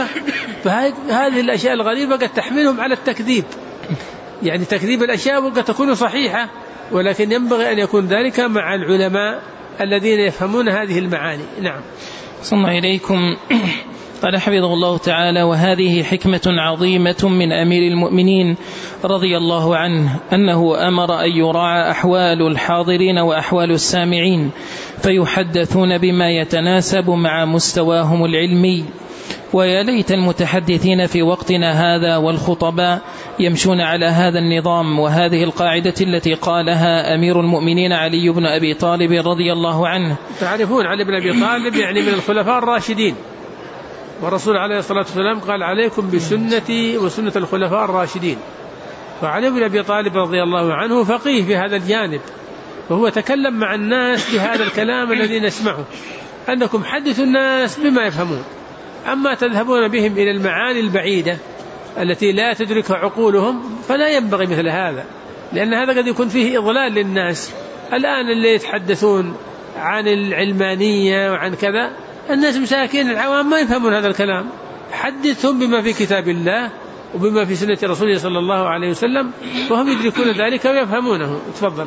فهذه الأشياء الغريبة قد تحملهم على التكذيب، يعني تكذيب الأشياء قد تكون صحيحة، ولكن ينبغي أن يكون ذلك مع العلماء الذين يفهمون هذه المعاني. نعم. صلى إليكم. قال حفظه الله تعالى: وهذه حكمة عظيمة من أمير المؤمنين رضي الله عنه، أنه أمر أن يراعى أحوال الحاضرين وأحوال السامعين فيحدثون بما يتناسب مع مستواهم العلمي. ويا ليت المتحدثين في وقتنا هذا والخطباء يمشون على هذا النظام وهذه القاعدة التي قالها أمير المؤمنين علي بن أبي طالب رضي الله عنه. تعرفون علي بن أبي طالب يعني من الخلفاء الراشدين، والرسول عليه الصلاة والسلام قال: عليكم بسنتي وسنة الخلفاء الراشدين. فعلي بن أبي طالب رضي الله عنه فقيه في هذا الجانب، وهو تكلم مع الناس بهذا الكلام الذي نسمعه، أنكم حدثوا الناس بما يفهمون، أما تذهبون بهم إلى المعاني البعيدة التي لا تدرك عقولهم فلا ينبغي مثل هذا، لأن هذا قد يكون فيه إضلال للناس. الآن اللي يتحدثون عن العلمانية وعن كذا، الناس مساكين العوام ما يفهمون هذا الكلام، حدثهم بما في كتاب الله وبما في سنة رسوله صلى الله عليه وسلم وهم يدركون ذلك ويفهمونه. تفضل.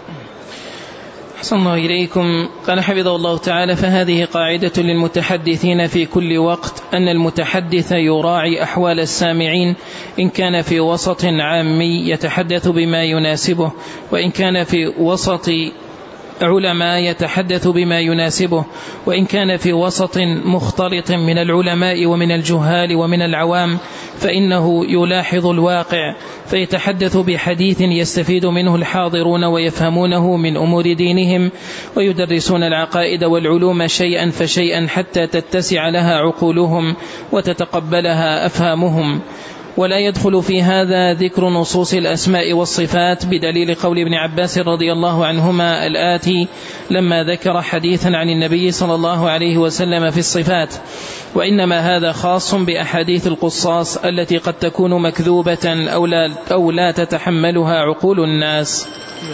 أحسن الله إليكم. قال حفظه الله تعالى: فهذه قاعدة للمتحدثين في كل وقت، أن المتحدث يراعي أحوال السامعين، إن كان في وسط عامي يتحدث بما يناسبه، وإن كان في وسط علماء يتحدث بما يناسبه، وإن كان في وسط مختلط من العلماء ومن الجهال ومن العوام فإنه يلاحظ الواقع فيتحدث بحديث يستفيد منه الحاضرون ويفهمونه من أمور دينهم، ويدرسون العقائد والعلوم شيئا فشيئا حتى تتسع لها عقولهم وتتقبلها أفهامهم. ولا يدخل في هذا ذكر نصوص الأسماء والصفات بدليل قول ابن عباس رضي الله عنهما الآتي لما ذكر حديثا عن النبي صلى الله عليه وسلم في الصفات، وإنما هذا خاص بأحاديث القصاص التي قد تكون مكذوبة أو لا تتحملها عقول الناس.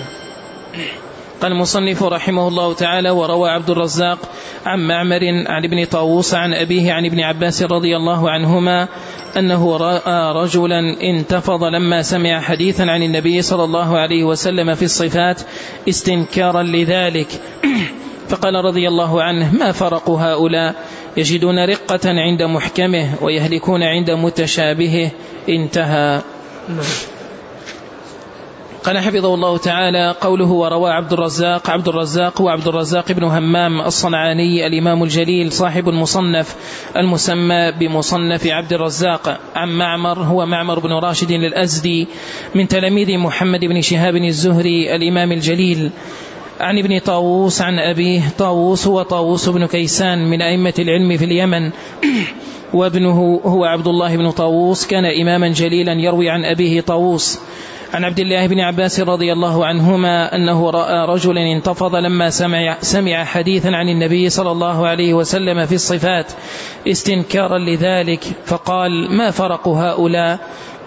قال المصنف رحمه الله تعالى: وروى عبد الرزاق عن معمر عن ابن طاووس عن أبيه عن ابن عباس رضي الله عنهما أنه رأى رجلا انتفض لما سمع حديثا عن النبي صلى الله عليه وسلم في الصفات استنكارا لذلك، فقال رضي الله عنه: ما فرق هؤلاء، يجدون رقة عند محكمه ويهلكون عند متشابهه. انتهى. قال حفظه الله تعالى: قوله وروى عبد الرزاق وعبد الرزاق بن همام الصنعاني الإمام الجليل صاحب المصنف المسمى بمصنف عبد الرزاق، عن معمر هو معمر بن راشد الأزدي من تلاميذ محمد بن شهاب الزهري الإمام الجليل، عن ابن طاووس عن أبيه طاووس هو طاووس بن كيسان من أئمة العلم في اليمن، وابنه هو عبد الله بن طاووس كان إماما جليلا يروي عن أبيه طاووس، عن عبد الله بن عباس رضي الله عنهما أنه رأى رجلا انتفض لما سمع حديثا عن النبي صلى الله عليه وسلم في الصفات استنكارا لذلك، فقال: ما فرق هؤلاء؟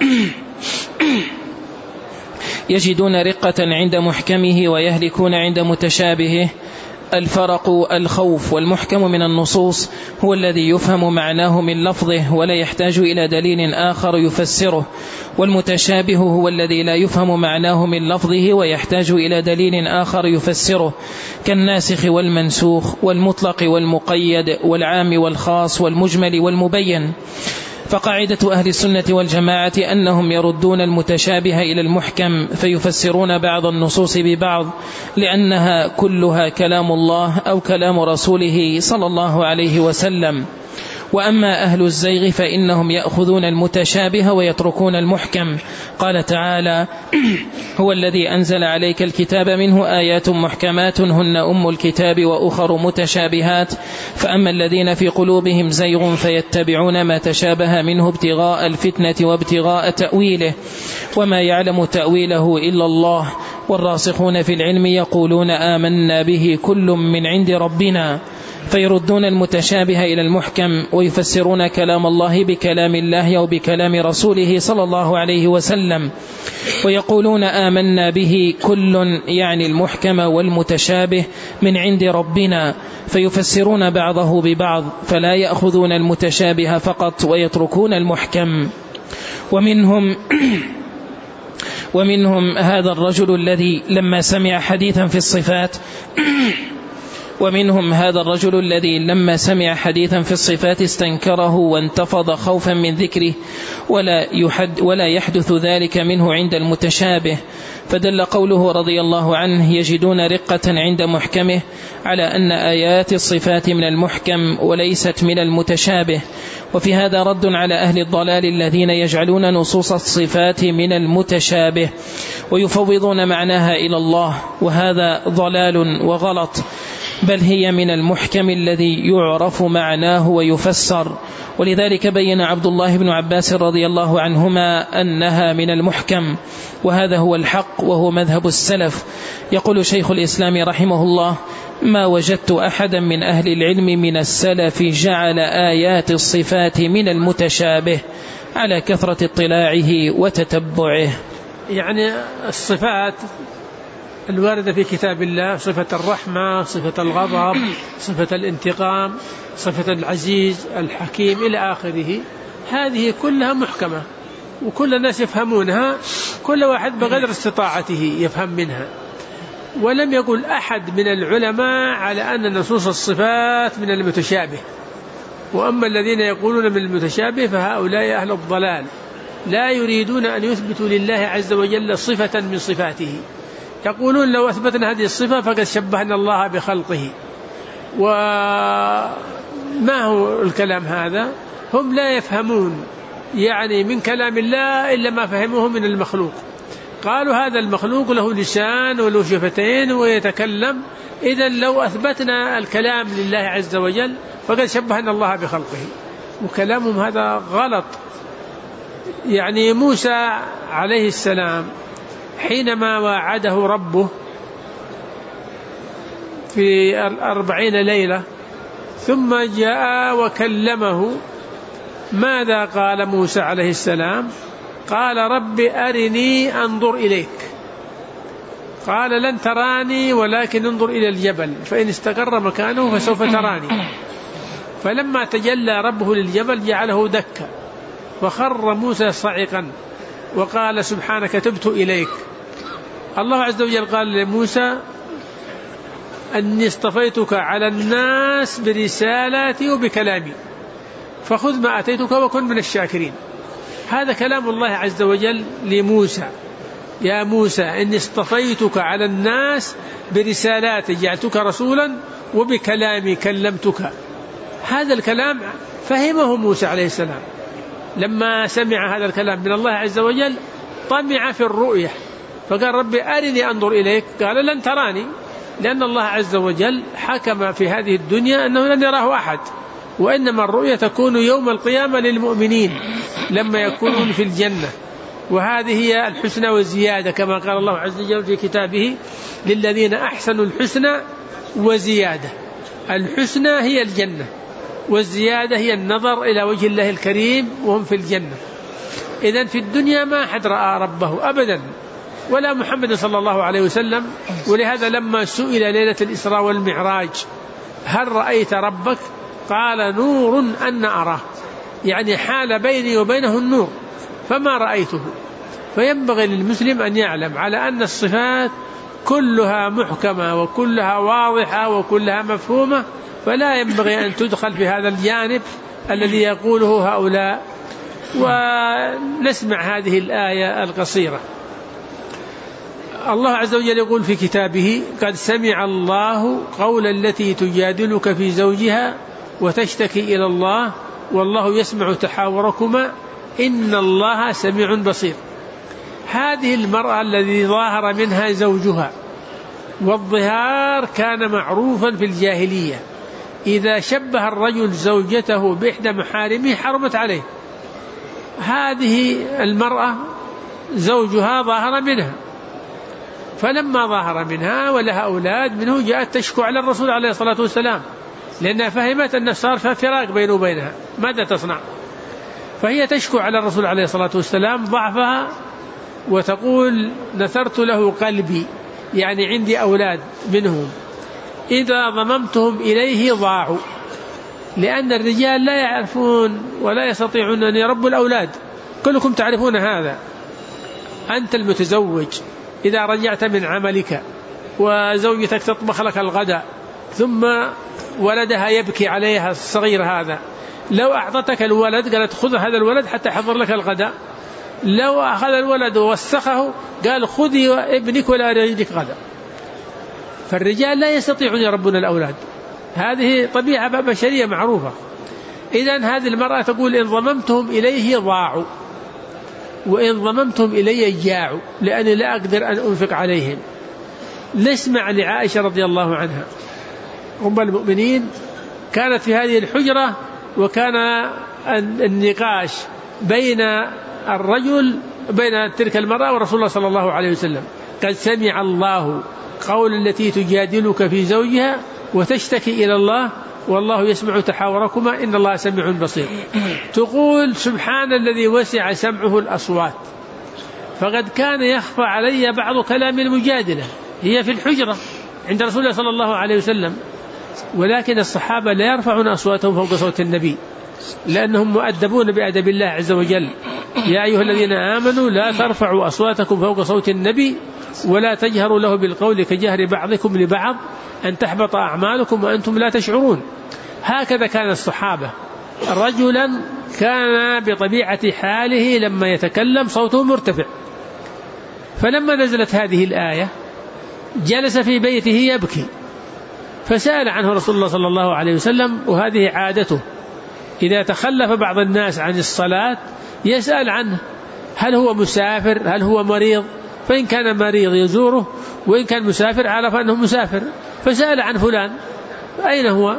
يجدون رقة عند محكمه ويهلكون عند متشابهه. الفرق الخوف، والمحكم من النصوص هو الذي يفهم معناه من لفظه ولا يحتاج إلى دليل آخر يفسره، والمتشابه هو الذي لا يفهم معناه من لفظه ويحتاج إلى دليل آخر يفسره، كالناسخ والمنسوخ والمطلق والمقيد والعام والخاص والمجمل والمبين. فقاعدة أهل السنة والجماعة أنهم يردون المتشابه إلى المحكم فيفسرون بعض النصوص ببعض، لأنها كلها كلام الله أو كلام رسوله صلى الله عليه وسلم. وأما أهل الزيغ فإنهم يأخذون المتشابه ويتركون المحكم. قال تعالى: هو الذي أنزل عليك الكتاب منه آيات محكمات هن أم الكتاب وأخر متشابهات، فأما الذين في قلوبهم زيغ فيتبعون ما تشابه منه ابتغاء الفتنة وابتغاء تأويله، وما يعلم تأويله إلا الله، والراسخون في العلم يقولون آمنا به كل من عند ربنا. فيردون المتشابه إلى المحكم ويفسرون كلام الله بكلام الله أو بكلام رسوله صلى الله عليه وسلم، ويقولون آمنا به كل، يعني المحكم والمتشابه، من عند ربنا، فيفسرون بعضه ببعض، فلا يأخذون المتشابه فقط ويتركون المحكم. ومنهم هذا الرجل الذي لما سمع حديثا في الصفات استنكره وانتفض خوفا من ذكره، ولا يحدث ذلك منه عند المتشابه. فدل قوله رضي الله عنه: يجدون رقة عند محكمه، على أن آيات الصفات من المحكم وليست من المتشابه. وفي هذا رد على أهل الضلال الذين يجعلون نصوص الصفات من المتشابه ويفوضون معناها إلى الله، وهذا ضلال وغلط، بل هي من المحكم الذي يعرف معناه ويفسر. ولذلك بين عبد الله بن عباس رضي الله عنهما أنها من المحكم، وهذا هو الحق وهو مذهب السلف. يقول شيخ الإسلام رحمه الله: ما وجدت أحدا من أهل العلم من السلف جعل آيات الصفات من المتشابه على كثرة اطلاعه وتتبعه. يعني الصفات الواردة في كتاب الله، صفة الرحمة، صفة الغضب، صفة الانتقام، صفة العزيز الحكيم إلى آخره، هذه كلها محكمة وكل الناس يفهمونها، كل واحد بقدر استطاعته يفهم منها. ولم يقل أحد من العلماء على أن نصوص الصفات من المتشابه. وأما الذين يقولون من المتشابه فهؤلاء أهل الضلال، لا يريدون أن يثبتوا لله عز وجل صفة من صفاته، يقولون لو أثبتنا هذه الصفة فقد شبهنا الله بخلقه. وما هو الكلام هذا؟ هم لا يفهمون يعني من كلام الله إلا ما فهموه من المخلوق. قالوا هذا المخلوق له لسان وله شفتين ويتكلم، إذن لو أثبتنا الكلام لله عز وجل فقد شبهنا الله بخلقه. وكلامهم هذا غلط. يعني موسى عليه السلام حينما وعده ربه في 40 ليلة ثم جاء وكلمه، ماذا قال موسى عليه السلام؟ قال: رب أرني أنظر إليك. قال: لن تراني ولكن انظر إلى الجبل فإن استقر مكانه فسوف تراني. فلما تجلى ربه للجبل جعله دكا وخر موسى صعقا وقال: سبحانك تبت إليك. الله عز وجل قال لموسى: أني اصطفيتك على الناس برسالاتي وبكلامي فخذ ما أتيتك وكن من الشاكرين. هذا كلام الله عز وجل لموسى. يا موسى إني اصطفيتك على الناس برسالاتي جعلتك رسولا وبكلامي كلمتك. هذا الكلام فهمه موسى عليه السلام، لما سمع هذا الكلام من الله عز وجل طمع في الرؤية، فقال ربي أرني أنظر إليك، قال لن تراني، لأن الله عز وجل حكم في هذه الدنيا أنه لن يراه أحد، وإنما الرؤية تكون يوم القيامة للمؤمنين لما يكونون في الجنة، وهذه هي الحسنى والزيادة، كما قال الله عز وجل في كتابه للذين أحسنوا الحسنى وزيادة. الحسنى هي الجنة، والزيادة هي النظر إلى وجه الله الكريم وهم في الجنة. إذن في الدنيا ما أحد رأى ربه أبدا، ولا محمد صلى الله عليه وسلم. ولهذا لما سئل ليلة الإسراء والمعراج هل رأيت ربك؟ قال نور أن أراه، يعني حال بيني وبينه النور فما رأيته. فينبغي للمسلم أن يعلم على أن الصفات كلها محكمة وكلها واضحة وكلها مفهومة، فلا ينبغي أن تدخل في هذا الجانب الذي يقوله هؤلاء. ونسمع هذه الآية القصيرة. الله عز وجل يقول في كتابه قد سمع الله قول التي تجادلك في زوجها وتشتكي إلى الله والله يسمع تحاوركما إن الله سميع بصير. هذه المرأة الذي ظاهر منها زوجها، والظهار كان معروفا في الجاهلية، إذا شبه الرجل زوجته بإحدى محارمه حرمت عليه. هذه المرأة زوجها ظاهر منها، فلما ظاهر منها ولها أولاد منه جاءت تشكو على الرسول عليه الصلاة والسلام، لأنها فهمت أن صار فراق بينه وبينها، ماذا تصنع؟ فهي تشكو على الرسول عليه الصلاة والسلام ضعفها، وتقول نثرت له قلبي، يعني عندي أولاد منهم إذا ضممتهم إليه ضاعوا، لأن الرجال لا يعرفون ولا يستطيعون أن يربوا الأولاد، كلكم تعرفون هذا. أنت المتزوج إذا رجعت من عملك وزوجتك تطبخ لك الغداء ثم ولدها يبكي عليها الصغير هذا، لو أعطتك الولد قالت خذ هذا الولد حتى أحضر لك الغداء، لو أخذ الولد ووسخه قال خذي ابنك ولا أريدك غداء. فالرجال لا يستطيعون يربون الأولاد، هذه طبيعة بشرية معروفة. إذن هذه المرأة تقول إن ضممتهم إليه ضاعوا وإن ضممتهم إلي جاعوا، لأني لا أقدر أن أنفق عليهم. نسمع لعائشة رضي الله عنها أم المؤمنين، كانت في هذه الحجرة وكان النقاش بين الرجل بين تلك المرأة ورسول الله صلى الله عليه وسلم. قد سمع الله قول التي تجادلك في زوجها وتشتكي إلى الله والله يسمع تحاوركما إن الله سميع بصير. تقول سبحان الذي وسع سمعه الأصوات، فقد كان يخفى علي بعض كلام المجادلة، هي في الحجرة عند رسول الله صلى الله عليه وسلم، ولكن الصحابة لا يرفعون أصواتهم فوق صوت النبي لأنهم مؤدبون بأدب الله عز وجل. يا أيها الذين آمنوا لا ترفعوا أصواتكم فوق صوت النبي ولا تجهروا له بالقول كجهر بعضكم لبعض أن تحبط أعمالكم وأنتم لا تشعرون. هكذا كان الصحابة، رجلا كان بطبيعة حاله لما يتكلم صوته مرتفع، فلما نزلت هذه الآية جلس في بيته يبكي، فسأل عنه رسول الله صلى الله عليه وسلم، وهذه عادته إذا تخلف بعض الناس عن الصلاة يسأل عنه هل هو مسافر هل هو مريض، فإن كان مريض يزوره وإن كان مسافر عرف أنه مسافر، فسأل عن فلان أين هو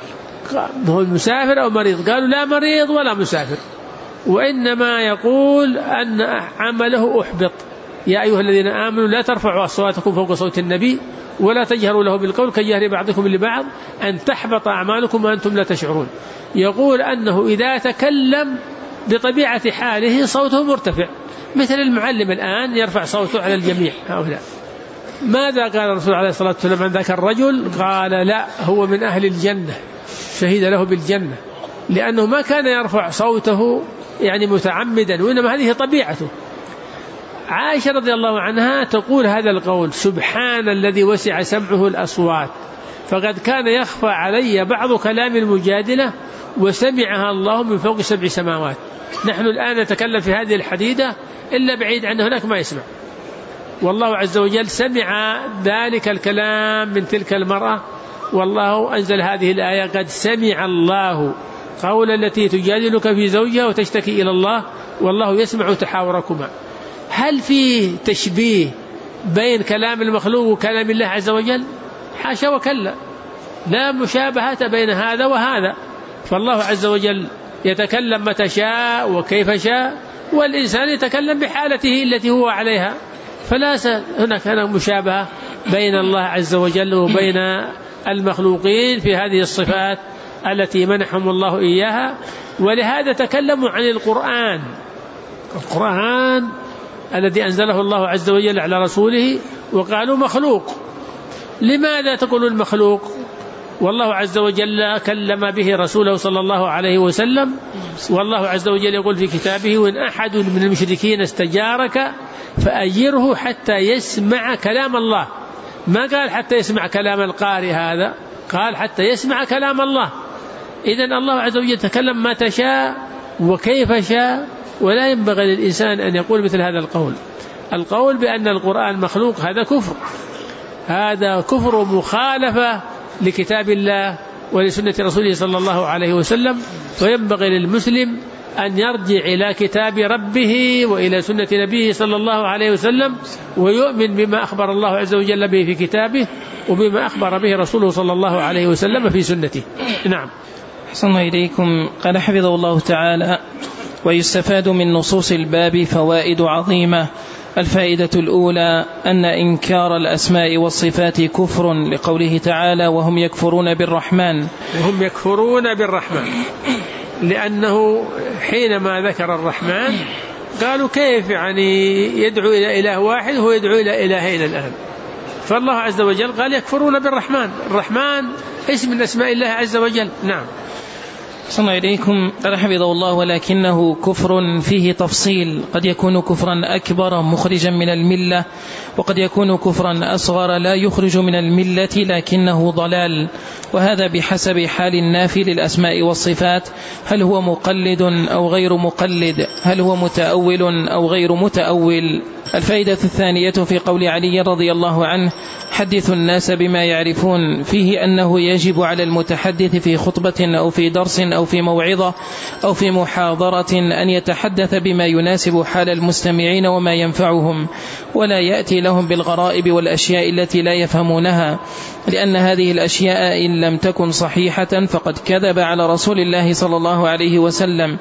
مسافر أو مريض؟ قالوا لا مريض ولا مسافر، وإنما يقول أن عمله أحبط. يا أيها الذين آمنوا لا ترفعوا أصواتكم فوق صوت النبي ولا تجهروا له بالقول كجهر بعضكم لبعض أن تحبط أعمالكم وأنتم لا تشعرون. يقول أنه إذا تكلم بطبيعة حاله صوته مرتفع، مثل المعلم الآن يرفع صوته على الجميع هؤلاء. ماذا قال الرسول عليه الصلاة والسلام عن ذاك الرجل؟ قال لا، هو من أهل الجنة، شهد له بالجنة، لأنه ما كان يرفع صوته يعني متعمدا، وإنما هذه طبيعته. عائشة رضي الله عنها تقول هذا القول سبحان الذي وسع سمعه الأصوات، فقد كان يخفى علي بعض كلام المجادلة وسمعها الله من فوق 7 سماوات. نحن الآن نتكلم في هذه الحديدة إلا بعيد عنه هناك ما يسمع، والله عز وجل سمع ذلك الكلام من تلك المرأة، والله أنزل هذه الآية: قد سمع الله قول التي تجادلك في زوجها وتشتكي إلى الله والله يسمع تحاوركما. هل فيه تشبيه بين كلام المخلوق وكلام الله عز وجل؟ حاشا وكلا، لا مشابهة بين هذا وهذا. فالله عز وجل يتكلم متى شاء وكيف شاء، والإنسان يتكلم بحالته التي هو عليها، فلا هناك مشابهة بين الله عز وجل وبين المخلوقين في هذه الصفات التي منحهم الله إياها. ولهذا تكلموا عن القرآن الذي أنزله الله عز وجل على رسوله وقالوا مخلوق. لماذا تقول المخلوق والله عز وجل كلم به رسوله صلى الله عليه وسلم؟ والله عز وجل يقول في كتابه: وإن أحد من المشركين استجارك فأجره حتى يسمع كلام الله. ما قال حتى يسمع كلام القارئ، هذا قال حتى يسمع كلام الله. إذن الله عز وجل يتكلم ما تشاء وكيف شاء، ولا ينبغي للإنسان أن يقول مثل هذا القول بأن القرآن مخلوق. هذا كفر مخالفة لكتاب الله ولسنة رسوله صلى الله عليه وسلم. وينبغي للمسلم أن يرجع إلى كتاب ربه وإلى سنة نبيه صلى الله عليه وسلم، ويؤمن بما أخبر الله عز وجل به في كتابه وبما أخبر به رسوله صلى الله عليه وسلم في سنته. نعم. أحسن إليكم. قال حفظه الله تعالى: ويستفاد من نصوص الباب فوائد عظيمة. الفائدة الأولى أن إنكار الأسماء والصفات كفر، لقوله تعالى: وهم يكفرون بالرحمن. لأنه حينما ذكر الرحمن قالوا كيف يعني يدعو إلى إله واحد وهو يدعو إلى إلهين الآن؟ فالله عز وجل قال يكفرون بالرحمن. الرحمن اسم من أسماء الله عز وجل. نعم. صلى إليكم. قال حفظه الله: ولكنه كفر فيه تفصيل، قد يكون كفرا أكبر مخرجا من الملة، وقد يكون كفرا أصغر لا يخرج من الملة لكنه ضلال، وهذا بحسب حال النافي للأسماء والصفات، هل هو مقلد أو غير مقلد، هل هو متأول أو غير متأول. الفائدة الثانية في قول علي رضي الله عنه: حدثوا الناس بما يعرفون، فيه أنه يجب على المتحدث في خطبة أو في درس أو في موعظة أو في محاضرة أن يتحدث بما يناسب حال المستمعين وما ينفعهم، ولا يأتي لهم بالغرائب والأشياء التي لا يفهمونها، لأن هذه الأشياء إن لم تكن صحيحة فقد كذب على رسول الله صلى الله عليه وسلم،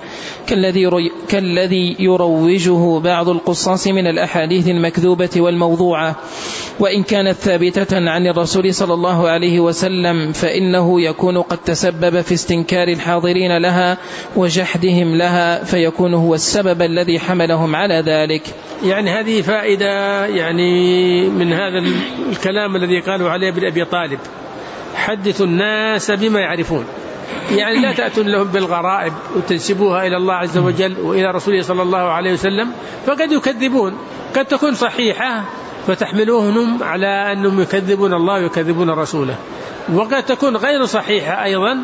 كالذي يروجه بعض القصاص من الأحاديث المكذوبة والموضوعة. وإن كانت ثابتة عن الرسول صلى الله عليه وسلم فإنه يكون قد تسبب في استنكار الحاضرين لها وجحدهم لها، فيكون هو السبب الذي حملهم على ذلك. يعني هذه فائدة يعني من هذا الكلام الذي قالوا عليه بن أبي طالب: حدثوا الناس بما يعرفون. يعني لا تأتون لهم بالغرائب وتنسبوها إلى الله عز وجل وإلى رسوله صلى الله عليه وسلم، فقد يكذبون، قد تكون صحيحة فتحملوهم على أنهم يكذبون الله ويكذبون رسوله، وقد تكون غير صحيحة أيضا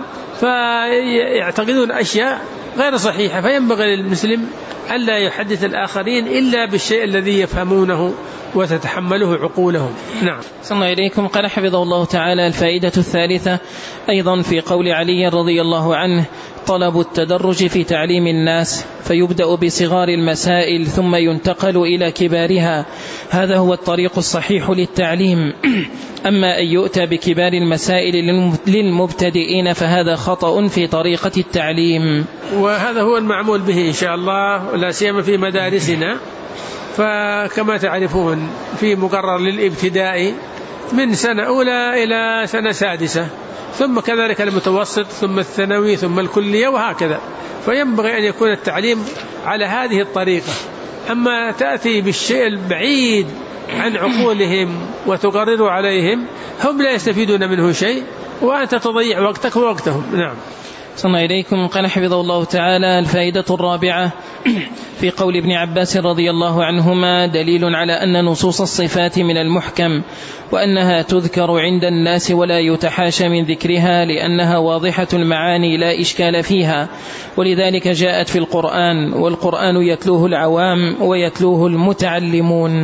فيعتقدون أشياء غير صحيحة. فينبغي للمسلم ألا يحدث الآخرين إلا بالشيء الذي يفهمونه وتتحمله عقولهم. نعم. صلى الله إليكم. قال حفظه الله تعالى: الفائدة الثالثة أيضا في قول علي رضي الله عنه: طلب التدرج في تعليم الناس، فيبدأ بصغار المسائل ثم ينتقل إلى كبارها، هذا هو الطريق الصحيح للتعليم. أما أن يؤتى بكبار المسائل للمبتدئين فهذا خطأ في طريقة التعليم، وهذا هو المعمول به إن شاء الله، ولا سيما في مدارسنا. فكما تعرفون في مقرر للابتدائي من سنة أولى إلى سنة سادسة، ثم كذلك المتوسط، ثم الثانوي، ثم الكلية، وهكذا. فينبغي أن يكون التعليم على هذه الطريقة. أما تأتي بالشيء البعيد عن عقولهم وتقرر عليهم، هم لا يستفيدون منه شيء، وأنت تضيع وقتك ووقتهم. نعم. صلى إليكم. قال حفظه الله تعالى: الفائدة الرابعة في قول ابن عباس رضي الله عنهما: دليل على أن نصوص الصفات من المحكم، وأنها تذكر عند الناس ولا يتحاشى من ذكرها، لأنها واضحة المعاني لا إشكال فيها، ولذلك جاءت في القرآن، والقرآن يتلوه العوام ويتلوه المتعلمون.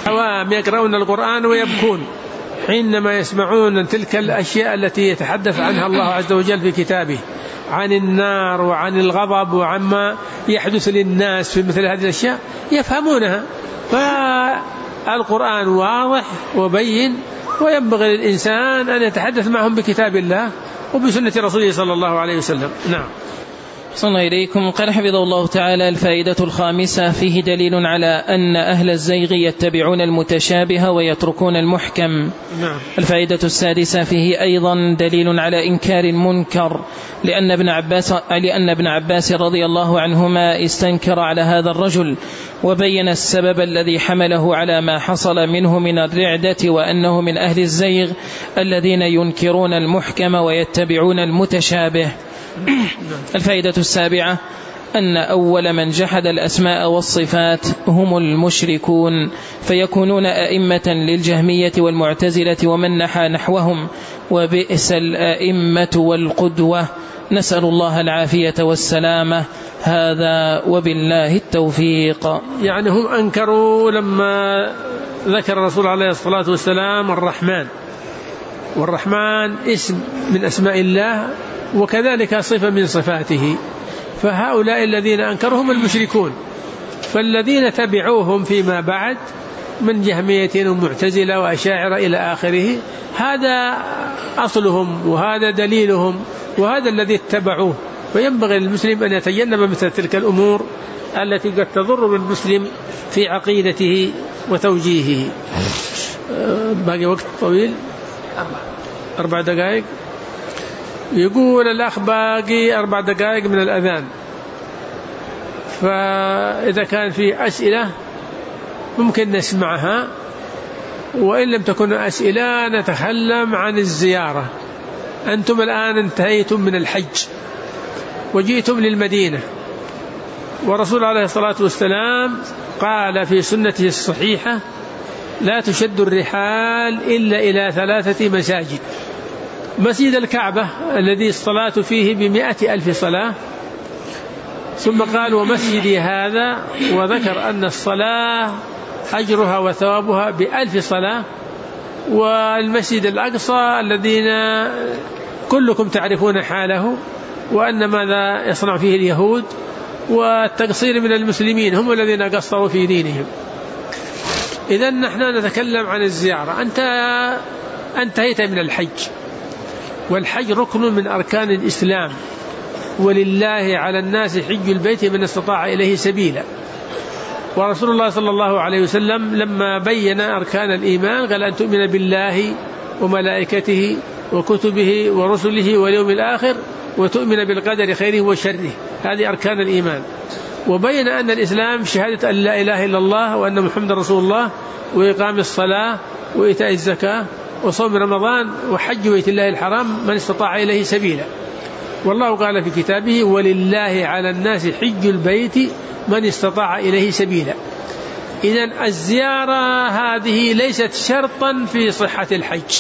العوام يقرؤون القرآن ويبكون حينما يسمعون تلك الأشياء التي يتحدث عنها الله عز وجل في كتابه، عن النار وعن الغضب وعما يحدث للناس في مثل هذه الأشياء يفهمونها. فالقرآن واضح وبين، وينبغي للإنسان أن يتحدث معهم بكتاب الله وبسنة رسوله صلى الله عليه وسلم. نعم. صلى الله إليكم. قال حفظه الله تعالى: الفائدة الخامسة: فيه دليل على أن أهل الزيغ يتبعون المتشابه ويتركون المحكم. نعم. الفائدة السادسة: فيه أيضا دليل على إنكار المنكر، لأن ابن عباس رضي الله عنهما استنكر على هذا الرجل وبين السبب الذي حمله على ما حصل منه من الرعدة، وأنه من أهل الزيغ الذين ينكرون المحكم ويتبعون المتشابه. الفائدة السابعة: أن أول من جحد الأسماء والصفات هم المشركون، فيكونون أئمة للجهمية والمعتزلة ومن نحى نحوهم، وبئس الأئمة والقدوة. نسأل الله العافية والسلامة. هذا وبالله التوفيق. يعني هم أنكروا لما ذكر الرسول عليه الصلاة والسلام الرحمن، والرحمن اسم من أسماء الله وكذلك صفة من صفاته، فهؤلاء الذين أنكرهم المشركون، فالذين تبعوهم فيما بعد من جهمية ومعتزلة وأشاعرة إلى آخره، هذا أصلهم وهذا دليلهم وهذا الذي اتبعوه. فينبغي للمسلم أن يتجنب مثل تلك الأمور التي قد تضر بالمسلم في عقيدته وتوجيهه. باقي وقت طويل، 4 دقائق. يقول الأخ: باقي 4 دقائق من الأذان، فإذا كان في أسئلة ممكن نسمعها، وإن لم تكن أسئلة نتكلم عن الزيارة. أنتم الآن انتهيتم من الحج وجئتم للمدينة، ورسول عليه الصلاة والسلام قال في سنته الصحيحة: لا تشد الرحال إلا إلى 3 مساجد: مسجد الكعبة الذي الصلاة فيه ب100,000 صلاة، ثم قال: ومسجدي هذا، وذكر أن الصلاة أجرها وثوابها ب1000 صلاة، والمسجد الأقصى الذين كلكم تعرفون حاله، وأن ماذا يصنع فيه اليهود، والتقصير من المسلمين هم الذين قصروا في دينهم. إذن نحن نتكلم عن الزيارة. أنت انتهيت من الحج، والحج ركن من أركان الإسلام، ولله على الناس حج البيت من استطاع إليه سبيلا. ورسول الله صلى الله عليه وسلم لما بين أركان الإيمان قال: أن تؤمن بالله وملائكته وكتبه ورسله واليوم الآخر، وتؤمن بالقدر خيره وشره. هذه أركان الإيمان. وبين أن الإسلام شهادة أن لا إله إلا الله وأن محمد رسول الله، وإقام الصلاة، وإيتاء الزكاة، وصوم رمضان، وحج بيت الله الحرام من استطاع إليه سبيلا. والله قال في كتابه: ولله على الناس حج البيت من استطاع إليه سبيلا. إذن الزيارة هذه ليست شرطا في صحة الحج،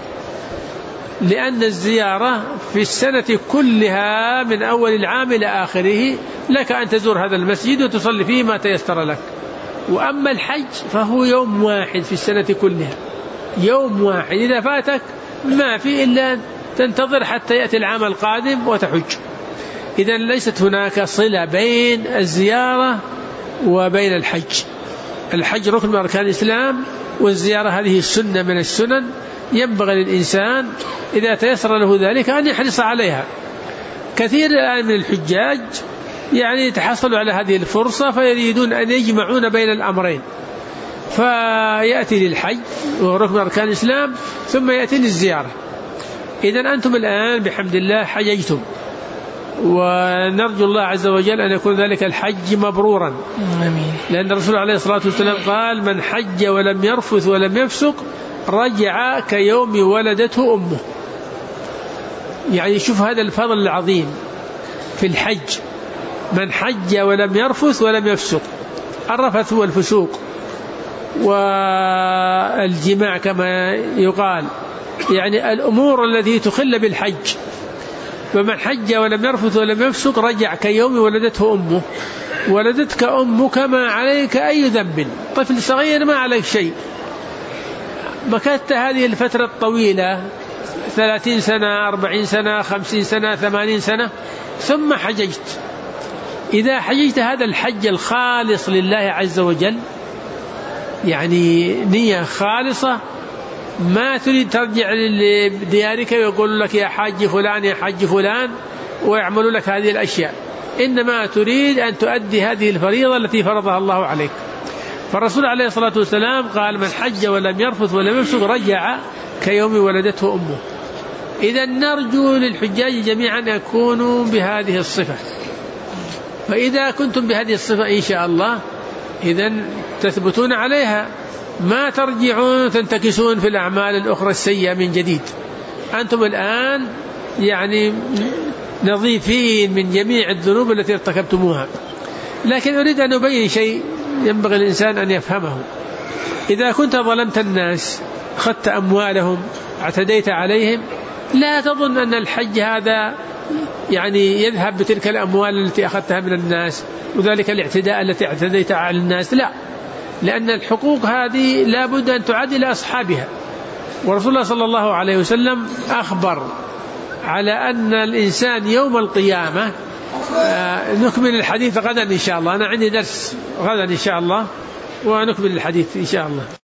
لأن الزيارة في السنة كلها من أول العام إلى آخره لك أن تزور هذا المسجد وتصلي فيه ما تيسر لك. وأما الحج فهو يوم واحد في السنة كلها، يوم واحد، إذا فاتك ما في إلا تنتظر حتى يأتي العام القادم وتحج. إذن ليست هناك صلة بين الزيارة وبين الحج. الحج ركن من أركان الإسلام، والزيارة هذه السنة من السنن، ينبغي للإنسان إذا تيسر له ذلك أن يحرص عليها. كثير الآن من الحجاج يعني يتحصلوا على هذه الفرصة فيريدون أن يجمعون بين الأمرين، فيأتي للحج وهو ركن من أركان الإسلام ثم يأتي للزيارة. إذن أنتم الآن بحمد الله حججتم، ونرجو الله عز وجل أن يكون ذلك الحج مبرورا. آمين. لأن الرسول عليه الصلاة والسلام قال: من حج ولم يرفث ولم يفسق رجع كيوم ولدته أمه. يعني شوف هذا الفضل العظيم في الحج: من حج ولم يرفث ولم يفسق. الرفث هو الفسوق والجماع كما يقال، يعني الأمور التي تخل بالحج. فمن حج ولم يرفث ولم يفسق رجع كيوم ولدته أمه. ولدتك أمك ما عليك أي ذنب، طفل صغير ما عليك شيء، مكثت هذه الفترة الطويلة 30 سنة 40 سنة 50 سنة 80 سنة ثم حججت. إذا حججت هذا الحج الخالص لله عز وجل، يعني نية خالصة، ما تريد ترجع لديارك ويقول لك يا حاج فلان يا حاج فلان ويعملوا لك هذه الأشياء، إنما تريد أن تؤدي هذه الفريضة التي فرضها الله عليك. فالرسول عليه الصلاة والسلام قال: من حج ولم يرفث ولم يفسق رجع كيوم ولدته أمه. إذا نرجو للحجاج جميعا أن يكونوا بهذه الصفة، فإذا كنتم بهذه الصفة إن شاء الله إذا تثبتون عليها، ما ترجعون تنتكسون في الأعمال الأخرى السيئة من جديد. أنتم الآن يعني نظيفين من جميع الذنوب التي ارتكبتموها. لكن أريد أن أبين شيء ينبغي الإنسان أن يفهمه. إذا كنت ظلمت الناس، أخذت أموالهم، اعتديت عليهم، لا تظن أن الحج هذا يعني يذهب بتلك الأموال التي أخذتها من الناس وذلك الاعتداء التي اعتديت على الناس، لا، لأن الحقوق هذه لا بد أن تعاد إلى أصحابها. ورسول الله صلى الله عليه وسلم أخبر على أن الإنسان يوم القيامة، نكمل الحديث غدا إن شاء الله، أنا عندي درس غدا إن شاء الله ونكمل الحديث إن شاء الله.